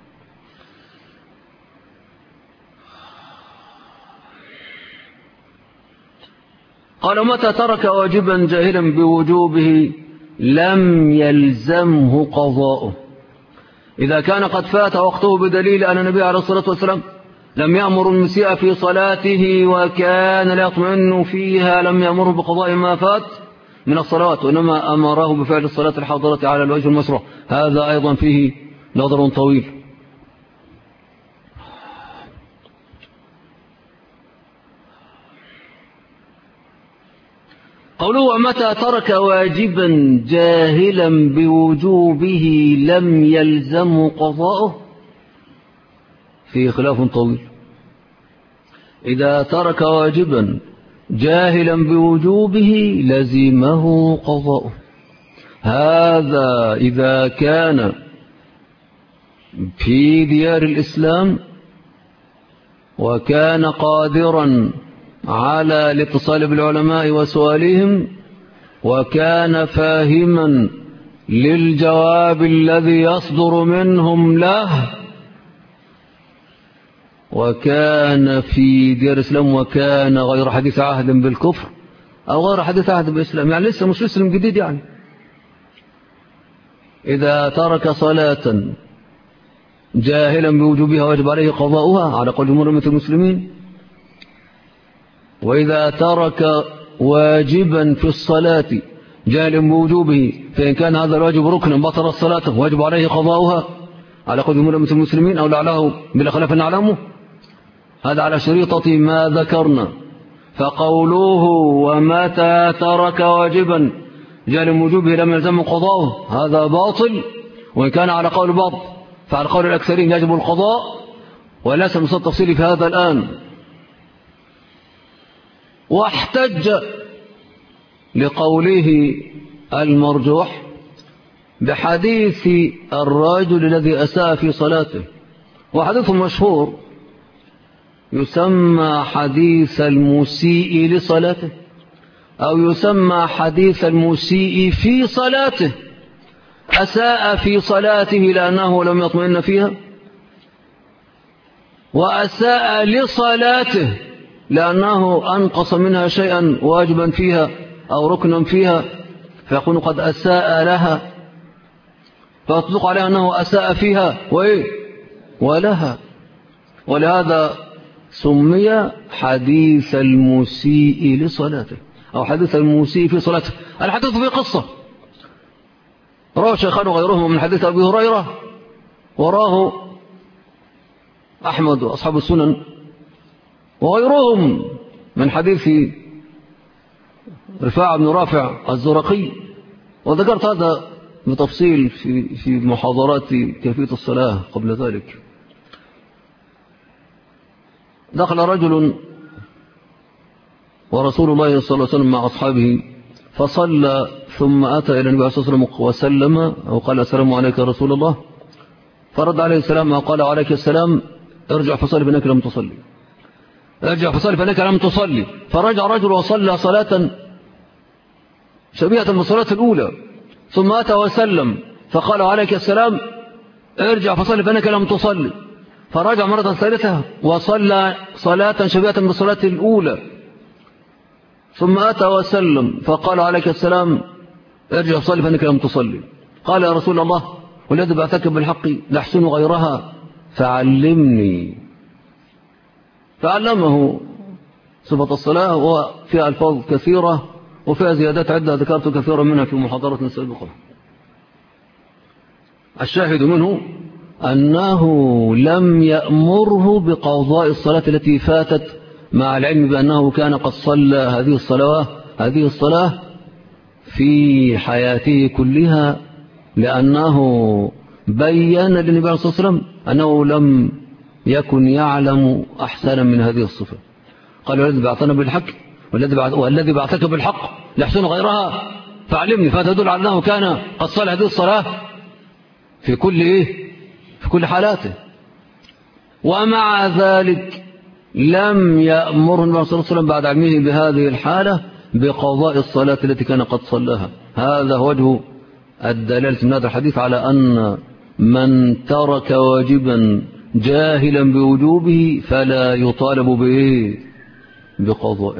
قال متى ترك واجبا جاهلا بوجوبه لم يلزمه قضاؤه. إذا كان قد فات وقته بدليل أن النبي عليه الصلاة والسلام لم يأمر المسيء في صلاته وكان لا يطمئن فيها لم يأمره بقضاء ما فات من الصلاة، وإنما أمره بفعل الصلاة الحاضرة على الوجه المشروع. هذا أيضا فيه نظر طويل. قوله ومتى ترك واجبا جاهلا بوجوبه لم يلزم قضاؤه فيه خلاف طويل. إذا ترك واجبا جاهلا بوجوبه لزمه قضاؤه. هذا إذا كان في ديار الإسلام وكان قادرا على الاتصال بالعلماء وسؤالهم وكان فاهما للجواب الذي يصدر منهم له وكان في ديار الإسلام وكان غير حديث عهد بالكفر أو غير حديث عهد بالإسلام، يعني لسه مش مسلم جديد. يعني إذا ترك صلاة جاهلا بوجوبها واجب عليه قضاؤها على قول جمهور المسلمين. وإذا ترك واجبا في الصلاة جاهلا بوجوبه فإن كان هذا الواجب ركنا بطل الصلاة واجب عليه قضاؤها على قول جمهور المسلمين أو لعله بلا خلاف نعلمه. هذا على شريطة ما ذكرنا. فقوله ومتى ترك واجبا جاهلا بوجوبه لم يلزم قضاؤه هذا باطل، وإن كان على قول بعض فعلى قول الأكثرين يجب القضاء، وليس المصدر التفصيلي في هذا الآن. واحتج لقوله المرجوح بحديث الرجل الذي أساء في صلاته، وحديث مشهور يسمى حديث المسيء لصلاته أو يسمى حديث المسيء في صلاته. أساء في صلاته لأنه لم يطمئن فيها، وأساء لصلاته لأنه أنقص منها شيئا واجبا فيها أو ركنا فيها، فيكون قد أساء لها فيطلق عليها أنه أساء فيها ولها. ولهذا سمي حديث المسيء لصلاته أو حديث المسيء في صلاته. الحديث في قصة رواه الشيخان وغيرهم من حديث أبي هريرة، وراه أحمد وأصحاب السنن وغيرهم من حديث رفاعة بن رافع الزرقي، وذكرت هذا بتفصيل في محاضرات كيفية الصلاة قبل ذلك. دخل رجل ورسول الله صلى الله عليه وسلم مع أصحابه فصلى ثم أتى إلى النبي صلى الله عليه وسلم وسلم وقال السلام عليك يا رسول الله، فرد عليه السلام وقال عليك السلام، ارجع فصلي فإنك لم تصلي، ارجع فصلي فإنك لم تصلي. فرجع رجل وصلى صلاة شبيهة بالصلاة الأولى ثم أتى وسلم فقال عليك السلام، ارجع فصلي فإنك لم تصلي. فرجع مرة ثالثة وصلى صلاة شبيهة بالصلاة الأولى ثم أتى وسلم فقال عليك السلام، ارجع فصلي فإنك لم تصلي. قال يا رسول الله والذي بعثك بالحق لأحسن غيرها فعلمني. فعلمه صفة الصلاة وفيها ألفاظ كثيرة وفيها زيادات عدة ذكرت كثيرا منها في محاضرة سابقة. الشاهد منه أنه لم يأمره بقضاء الصلاة التي فاتت مع العلم بأنه كان قد صلى هذه الصلاة في حياته كلها، لأنه بيّن للنبي عليه الصلاة والسلام أنه لم يكن يعلم أحسنا من هذه الصفة. قال والذي بعثنا بالحق والذي بعثك بالحق لأحسن غيرها فعلمني. فتدل على أنه كان قد صلى هذه الصلاة في كل حالاته. ومع ذلك لم يأمر النبي صلى الله عليه وسلم بعد علمه بهذه الحالة بقضاء الصلاة التي كان قد صلاها. هذا وجه الدلالة من هذا الحديث على أن من ترك واجبا جاهلا بوجوبه فلا يطالب به بقضائه.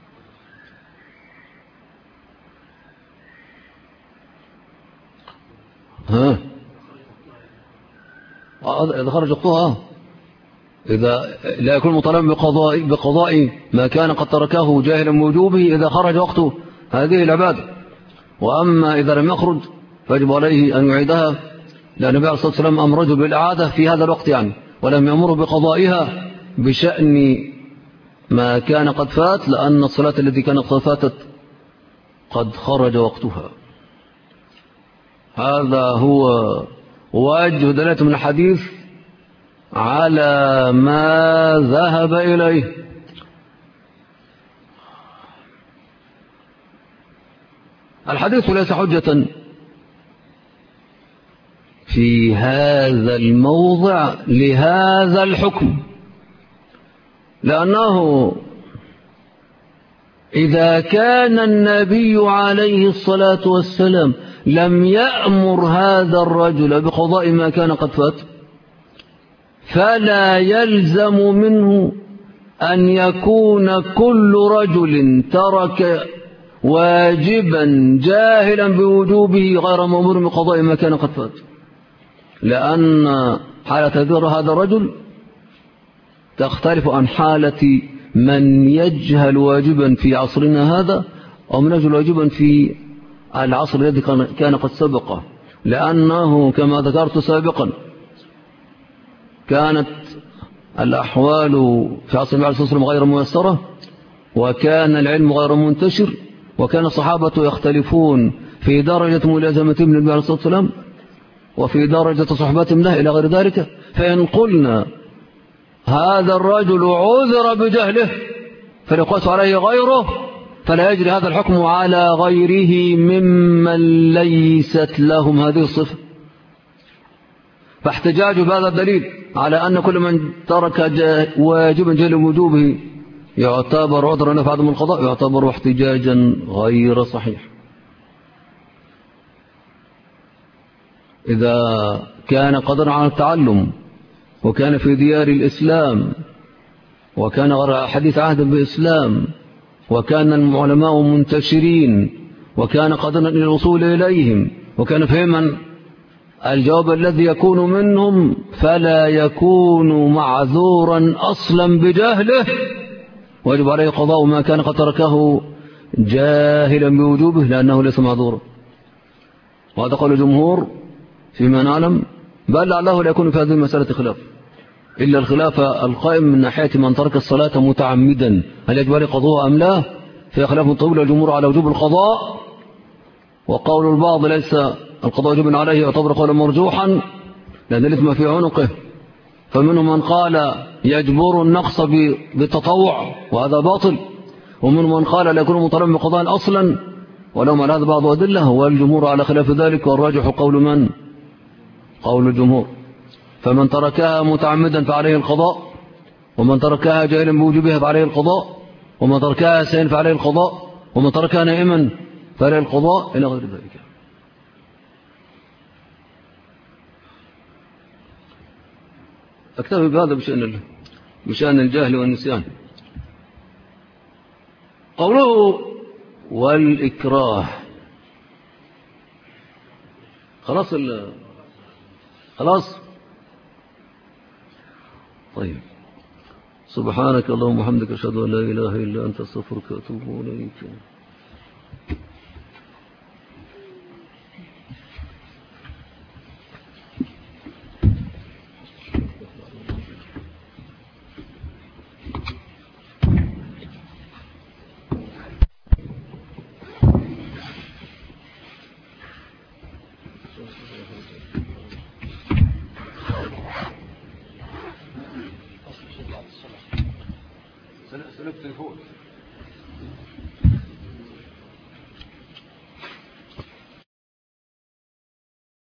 ها إذا خرج وقتها، إذا لا يكون مطالبا بقضاء ما كان قد تركه جاهلا بوجوبه إذا خرج وقته هذه العبادة. وأما إذا لم يخرج فيجب عليه أن يعيدها، لأن النبي عليه الصلاة والسلام أمره بالإعادة في هذا الوقت يعني، ولم يأمره بقضائها بشأن ما كان قد فات، لأن الصلاة التي كانت قد فاتت قد خرج وقتها. هذا هو وجه دلالة من الحديث على ما ذهب إليه. الحديث ليس حجة في هذا الموضع لهذا الحكم، لأنه إذا كان النبي عليه الصلاة والسلام لم يأمر هذا الرجل بقضاء ما كان قد فات، فلا يلزم منه أن يكون كل رجل ترك واجبا جاهلا بوجوبه غير مأمور بقضاء ما كان قد فات، لأن حالة هذا الرجل تختلف عن حالة من يجهل واجبا في عصرنا هذا أو من يجهل واجبا في العصر الذي كان قد سبقه. لأنه كما ذكرت سابقا كانت الأحوال في عصر النبي عليه الصلاة والسلام غير ميسرة، وكان العلم غير منتشر، وكان الصحابة يختلفون في درجة ملازمتهم للنبي عليه الصلاة والسلام وفي درجة صحبتهم له إلى غير ذلك. فإن قلنا هذا الرجل عذر بجهله فليقاس عليه غيره، فلا يجري هذا الحكم على غيره ممن ليست لهم هذه الصفة. فاحتجاج بهذا الدليل على أن كل من ترك واجبا جل وجوبه يعتبر عذرا في عدم القضاء يعتبر احتجاجا غير صحيح. إذا كان قدرا على التعلم وكان في ديار الإسلام وكان غير حديث عهد بالإسلام وكان العلماء منتشرين وكان قدرا للوصول إليهم وكان فهما الجواب الذي يكون منهم، فلا يكون معذورا أصلا بجهله، ويجب عليه قضاء ما كان قد تركه جاهلا بوجوبه لأنه ليس معذورا. وهذا قول الجمهور فيما نعلم، بل لعله لا يكون في هذه المسألة خلاف، إلا الخلاف القائم من ناحية من ترك الصلاة متعمدا هل يجب عليه قضاء أم لا، في خلاف طويل الجمهور على وجوب القضاء، وقول البعض ليس القضاء واجب عليه يعتبر قولا مرجوحا لأن الإثم في عنقه، فمنهم من قال يجبر النقص بالتطوع وهذا باطل، ومنهم من قال لا يكون مطالبا بقضاء أصلا، ولهم على هذا بعض أدلة، والجمهور على خلاف ذلك، والراجح قول من؟ قول الجمهور. فمن تركها متعمدا فعليه القضاء، ومن تركها جاهلا بوجوبها فعليه القضاء، ومن تركها سائلا فعليه القضاء، ومن تركها نائما فعليه القضاء إلى غير ذلك. أكتفي بهذا بشأن الجهل والنسيان. قوله والإكراه، خلاص طيب. سبحانك اللهم وبحمدك أشهد أن لا إله إلا أنت أستغفرك وأتوب إليك. سلك تليفون.